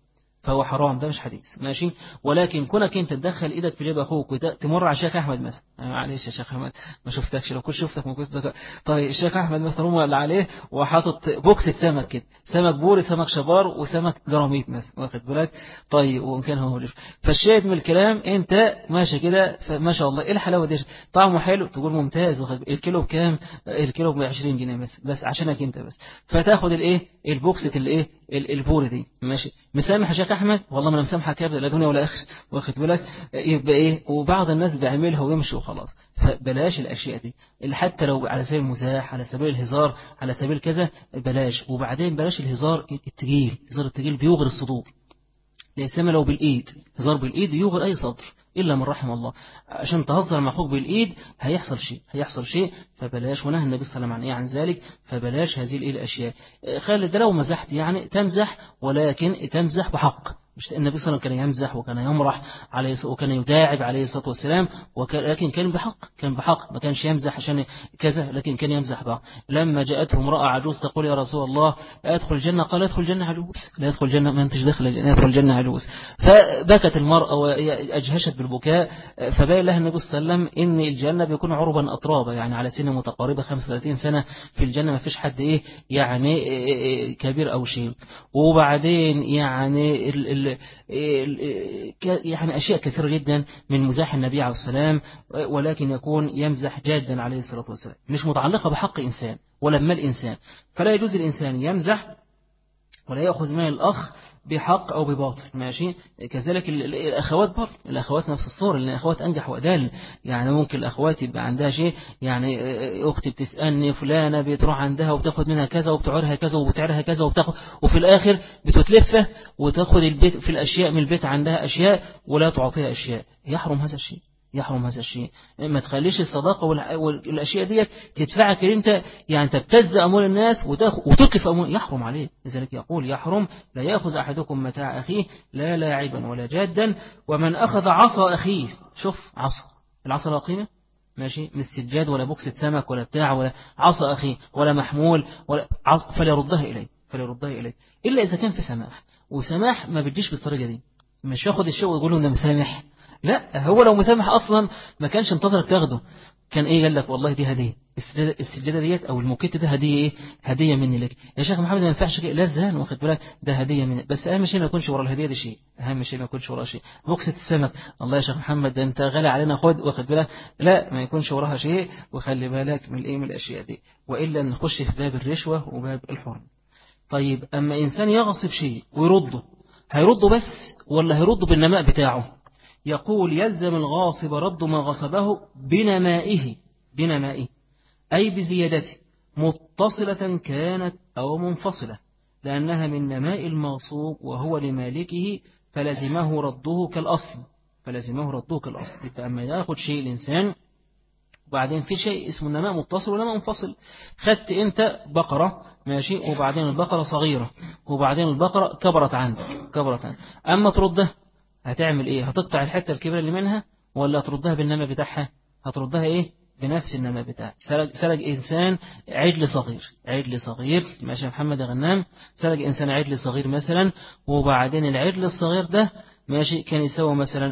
فهو حرام، ده مش حديث ماشي. ولكن كونك انت تدخل ايدك في جيب اخوك وتمر على الشيخ احمد مثلا، معلش يا شيخ احمد ما شفتكش، لو كنت شفتك ما كنت طيب الشيخ احمد مثلا هو اللي عليه وحاطط بوكس سمك كده، سمك بوري سمك شبار وسمك جراميط مثلا، واخد بالك. طيب وان كان هو فالشاهد من الكلام انت ماشي كده ما شاء الله ايه الحلاوه دي، طعمه حلو تقول ممتاز، الكيلو بكام؟ الكيلو ب 20 جنيه بس عشانك انت بس. فتاخد البوكس البوري دي ماشي. مسامح يا شيخ احمد والله ما انا مسامحك لا دنيا ولا اخر، واخد بالك. يبقى وبعض الناس بيعملها ويمشي وخلاص. فبلاش الاشياء دي اللي حتى لو على سبيل المزاح، على سبيل الهزار، على سبيل كذا بلاش. وبعدين بلاش الهزار التقيل بيوغر الصدور. ليسمى لو بالإيد، هزار بالإيد يوغر أي صدر إلا من رحم الله. عشان تهزر مع أخوك بالإيد هيحصل شيء فبلاش. ونهى النبي صلى الله عليه وسلم عن ذلك، فبلاش هذه الأشياء. خلي ده لو مزحت يعني تمزح، ولكن تمزح بحق. مش النبي صلى الله عليه وسلم كان يمزح وكان يمرح وكان يداعب عليه الصلاة والسلام، لكن كان بحق ما كانش يمزح عشان كذا، لكن كان يمزح بحق. لما جاءته امرأة عجوز تقول يا رسول الله أدخل الجنة، قال ادخل الجنة عجوز، لا يدخل الجنة ما انتش داخل الجنة، يدخل الجنة عجوز. فبكت المرأة وأجهشت بالبكاء، فبين لها النبي صلى الله عليه وسلم إن الجنة بيكون عربا أطرابا، يعني على سنة متقاربة 35 سنة في الجنة، ما فيش حد يعني كبير أو شيء. وبعدين يعني يعني أشياء كثيرة جدا من مزاح النبي عليه السلام، ولكن يكون يمزح جادا عليه الصلاة والسلام، مش متعلقة بحق إنسان ولا مال إنسان. فلا يجوز الإنسان يمزح ولا يأخذ مال الأخ بحق أو بباطل ماشي. كذلك الأخوات برضه، الأخوات نفس الصور، لأن الأخوات أنجح وأدال. يعني ممكن الأخوات يبقى عندها شيء، يعني أختي بتسألني فلانة بتروح عندها وبتاخد منها كذا وبتعرها كذا وبتعرها كذا وبتاخد، وفي الآخر بتتلفه وتاخد البيت في الأشياء من البيت عندها أشياء ولا تعطيها أشياء. يحرم هذا الشيء. ما تخليش الصداقة والأشياء دي تدفعك ان انت يعني تبتز أموال الناس وتتلف أموال، يحرم عليه. لذلك يقول يحرم لا يأخذ أحدكم متاع أخيه لا لاعبا ولا جادا. ومن أخذ عصا أخيه، شوف العصا لا قيمة ماشي، مش سجاد ولا بوكسة سمك ولا بتاع ولا عصا أخي ولا محمول ولا عصا، فليردها إليه إلا إذا كان في سماح. وسماح ما بتجيش بالطريقة دي، مش ياخد الشيء ويقول له أنت مسامح، لا، هو لو مسامح أصلا ما كانش انتظرك تاخده، كان إيه قال لك والله دي هدية، السجادة ديت أو الموكيت ده هدية، إيه هدية مني لك يا شيخ محمد، ما ينفعش كده، لا زان، واخد بالك، ده هدية مني، بس أهم شيء ما يكونش ورا الهدية دي شيء، أهم شيء ما يكونش ورا شيء. بوكسة السمك، الله يا شيخ محمد ده أنت غالي علينا، خد، واخد بالك، لا، ما يكونش وراها شيء، وخلي بالك من إيه، من الأشياء دي، وإلا نخش في باب الرشوة وباب الحرم. طيب أما إنسان يغصب شيء ويرده، هيرده بس ولا هيرده بالنماء بتاعه؟ يقول يلزم الغاصب رد ما غصبه بنمائه، أي بزيادته، متصلة كانت أو منفصلة، لأنها من نماء المغصوب وهو لمالكه، فلزمه رده كالأصل. يبقى أما يأخذ شيء الإنسان وبعدين في شيء اسمه نماء متصل ونماء منفصل. خدت أنت بقرة، ماشي، وبعدين البقرة صغيرة، وبعدين البقرة كبرت عندك، أما تردها هتعمل إيه؟ هتقطع الحتة الكبيرة اللي منها ولا تردها بالنماء بتاعها؟ هتردها إيه؟ بنفس النماء بتاعها. سرق إنسان عجل صغير، ماشي يا محمد يا غنام، سرق إنسان عجل صغير مثلا، وبعدين العجل الصغير ده ماشي كان يسوي مثلا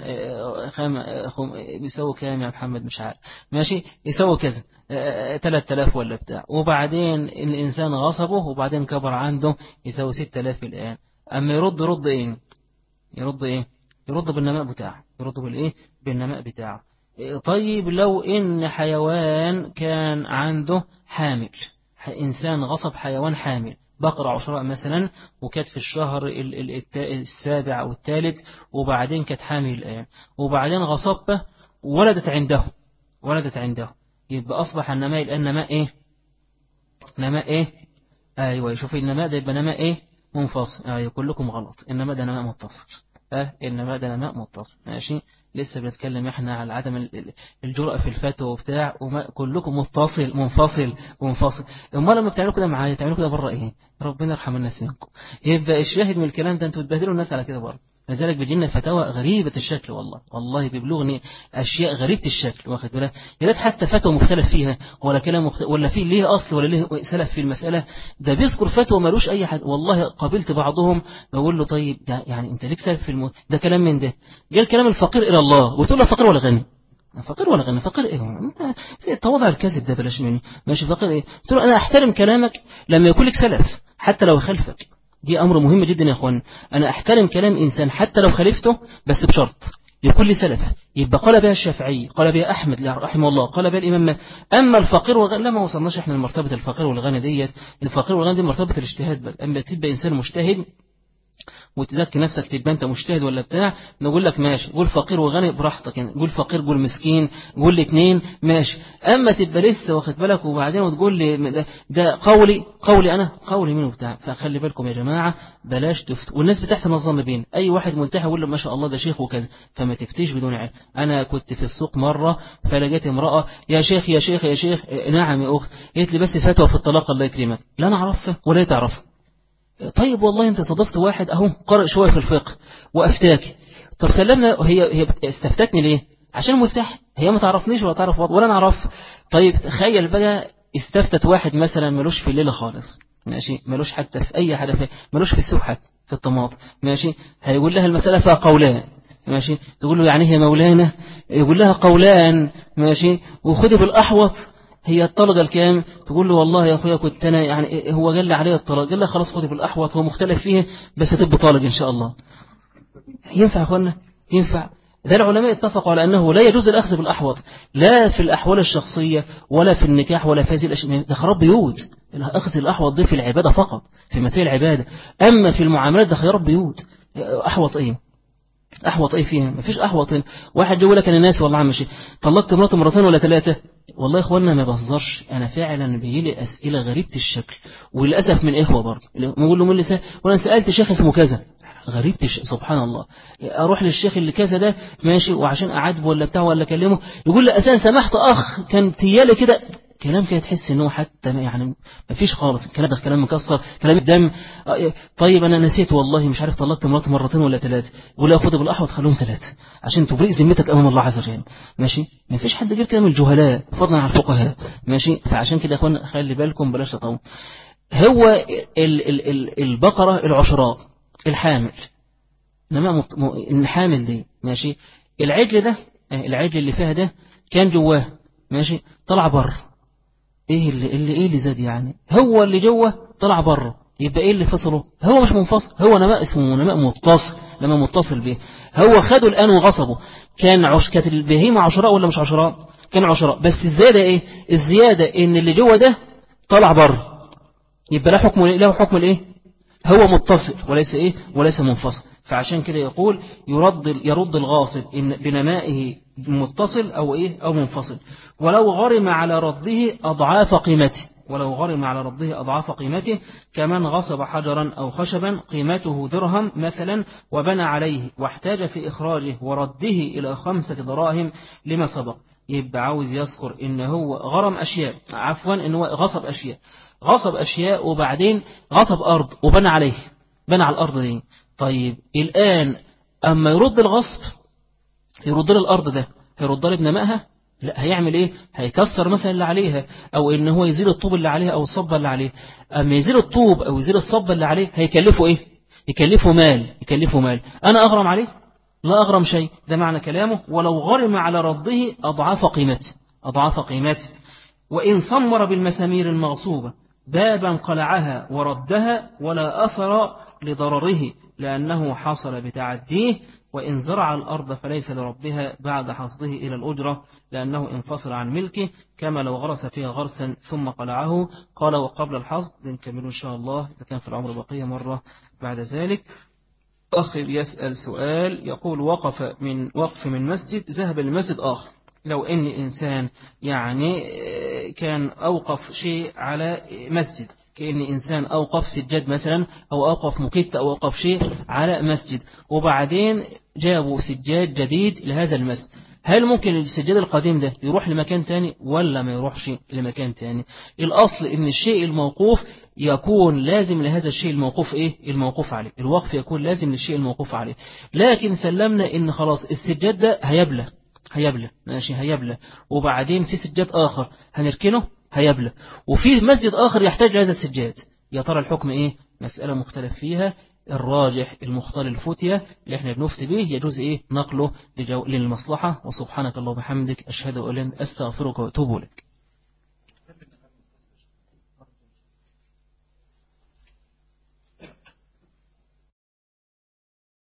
يسوي كام يا محمد مش عارف، ماشي، يسوي كذا 3000 ولا بتاع، وبعدين الإنسان غصبه وبعدين كبر عنده يسوي 6000 الآن. أما يرد إيه؟ يرد بالنماء بتاعه، بالنماء بتاعه. طيب لو إن حيوان كان عنده حامل، إنسان غصب حيوان حامل، بقرة عشراء مثلا، وكانت في الشهر السابع أو الثالث، وبعدين كانت حامل الآن، وبعدين غصبه ولدت عنده، يبقى أصبح النماء الآن نماء إيه؟ أيوة، شوفي النماء ده يبقى نماء إيه؟ منفصل. أيوة، كلكم غلط، النماء ده نماء متصل. ماشي، لسه بنتكلم احنا على عدم الجرأة في الفتوى وبتاع، كلكم منفصل. امال لما بتعملوا كده معايا تعملوا كده بره ايه؟ ربنا يرحم الناس منكم. يبقى الشاهد من الكلام ده انتوا بتبهدلوا الناس على كده بره. لذلك بيجينا فتاوى غريبة الشكل، والله بيبلغني أشياء غريبة الشكل، واخد بالك، يا ريت حتى فتوى مختلف فيها ولا كلام ولا فيه ليه أصل ولا ليه سلف في المسألة، ده بيذكر فتوى ملوش أي حد. والله قابلت بعضهم بقول له طيب ده يعني أنت ليك سلف في ده كلام من ده، جاء الكلام الفقير إلى الله وتقول له فقير ولا غني؟ فقير ايه؟ انت التواضع الكاذب ده بلاش مني، ماشي، فقير ايه؟ قلت له انا احترم كلامك لما يكون لك سلف حتى لو خلفك، دي أمر مهم جدا يا أخوان. أنا أحترم كلام إنسان حتى لو خالفته، بس بشرط يكون لي سلف. يبقى قال بها الشافعي، قال بها أحمد رحمه الله، قال بها الإمام. أما الفقير والغني لا، ما وصلناش إحنا لمرتبة الفقير والغني ديت. الفقير والغني دي مرتبة الاجتهاد بقى. أما تبقى إنسان مجتهد وتزكي نفسك تبقى أنت مجتهد ولا بتاع، نقول لك ماشي، قول فقير وغني براحتك، يعني قول فقير، قول مسكين، قول الاثنين ماشي. أما تبقى لسه واخد بالك وبعدين وتقول لي ده قولي أنا، قولي منه بتاع. فخلي بالكم يا جماعة، بلاش تفت، والناس بتحسن الظن بين أي واحد ملتحي يقول له ما شاء الله ده شيخ وكذا، فما تفتيش بدون علم. أنا كنت في السوق مرة فلقيت امرأة، يا شيخ نعم يا أخت، قالت لي بس فتوى في الطلاق الله يكرمك. لا أنا أعرفها ولا تعرفها. طيب والله انت صادفت واحد اهو قرأ شوية في الفقه وافتاك، طب سلمنا، هي استفتتني ليه؟ عشان مفتاح، هي ما تعرفنيش ولا تعرف ولا انا اعرف. طيب تخيل بقى استفتت واحد مثلا ملوش في الليلة خالص، ماشي، ملوش حتى في اي حاجة، ملوش في السوق حتى في الطماط، ماشي، هيقول لها المسألة فيها قولان، ماشي، تقول له يعني هي مولانا، يقول لها قولان، ماشي، وخدي بالأحوط، هي الطلقة الكام؟ تقول له والله يا أخويا كنت أنا يعني هو قال لي عليه الطلاق، قال لي خلاص خدي بالأحوط، هو مختلف فيه بس تبقى طالق إن شاء الله. ينفع يا أخوانا؟ ينفع؟ ده العلماء اتفقوا على أنه لا يجوز الأخذ بالأحوط، لا في الأحوال الشخصية ولا في النكاح ولا في هذه الأشياء، ده خراب بيوت. أخذ الأحوط دي في العبادة فقط، في مسائل العبادة، أما في المعاملات ده خراب بيوت. أحوط إيه فيها؟ مفيش أحوط. واحد يقول لك أنا ناس والله عم شيء، طلقت مرتين ولا 3، والله يا إخواننا ما بهزرش، أنا فعلا بيجيلي أسئلة غريبة الشكل، وللأسف من إخوة برضه نقول له من لسه، وأنا سألت شيخ اسمه كذا، غريبة سبحان الله، أروح للشيخ اللي كذا ده ماشي، وعشان أعاتبه ولا بتاعه ولا أكلمه يقول لي أساسا سمحت أخ كان تيالي كده، كلام كده تحس إنه حتى يعني ما فيش خالص، الكلام ده كلام مكسر، كلام الدم. طيب أنا نسيت والله مش عارف طلقت مراتي مرتين ولا 3، ولا خد بالأحوط خلوهم 3 عشان تبرئ ذمتك أمام الله عز وجل. ماشي، ما فيش حد غير كلام الجهلاء فضلا عن الفقهاء. ماشي، فعشان كده يا اخوان خلي بالكم بلاش تطول. هو البقرة العشراء الحامل، انما الحامل دي ماشي، العجل ده العجل اللي فيها ده كان جواه ماشي، طلع بره. ايه اللي زاد يعني؟ هو اللي جوه طلع بره، يبقى ايه اللي فصله؟ هو مش منفصل، هو نماء اسمه نماء متصل، نماء متصل به. هو خده الآن وغصبه. كانت البهيمة عشراء ولا مش عشراء؟ كان عشراء، بس الزيادة ايه؟ الزيادة ان اللي جوه ده طلع بره، يبقى له حكم الايه؟ هو متصل وليس ايه؟ وليس منفصل. فعشان كده يقول يرد الغاصب إن بنمائه متصل أو إيه أو منفصل، ولو غرم على رده أضعاف قيمته، ولو غرم على رده أضعاف قيمته، كمن غصب حجرا أو خشبا قيمته درهم مثلا وبنى عليه واحتاج في إخراجه ورده إلى 5 دراهم لما سبق. يبقى عاوز يذكر إن هو غرم أشياء، عفوا إن هو غصب أشياء وبعدين غصب أرض وبنى عليه، بنى على الأرض دي. طيب الآن أما يرد الغصب، يرد له الأرض ده، هيرد له بنمائها؟ لا، هيعمل إيه؟ هيكسر مثلا اللي عليها، أو إن هو يزيل الطوب اللي عليها أو الصبة اللي عليه. أما يزيل الطوب أو يزيل الصبة اللي عليه هيكلفه إيه؟ يكلفه مال. أنا أغرم عليه؟ لا أغرم شيء. ده معنى كلامه ولو غرم على رده أضعاف قيمته. وإن صمر بالمسامير المغصوبة بابا قلعها وردها ولا أثر لضرره لأنه حصل بتعديه. وإن زرع الأرض فليس لربها بعد حصده إلى الأجرة لأنه انفصل عن ملكه، كما لو غرس فيها غرسا ثم قلعه. قال وقبل الحصد. نكمل إن شاء الله إذا كان في العمر بقية مرة بعد ذلك. أخ يسأل سؤال يقول وقف من مسجد ذهب لمسجد آخر. لو أن إنسان يعني كان أوقف شيء على مسجد، كأن إنسان أوقف سجاد مثلا أو أوقف مكت أو أوقف شيء على مسجد، وبعدين جابوا سجاد جديد لهذا المسجد، هل ممكن السجاد القديم ده يروح لمكان تاني ولا ما يروحش لمكان تاني؟ الأصل إن الشيء الموقوف يكون لازم لهذا الشيء الموقوف الموقوف عليه، الوقف يكون لازم للشيء الموقوف عليه. لكن سلمنا إن خلاص السجاد ده هيبلى وبعدين في سجاد آخر هنركنه هيبلى، وفي مسجد آخر يحتاج لهذا السجاد. يا ترى الحكم إيه؟ مسألة مختلف فيها. الراجح المختار الفتية اللي احنا بنفتي به يجوز نقله للمصلحة. وسبحانك اللهم وبحمدك أشهد أن لا إله إلا أنت أستغفرك وأتوب إليك.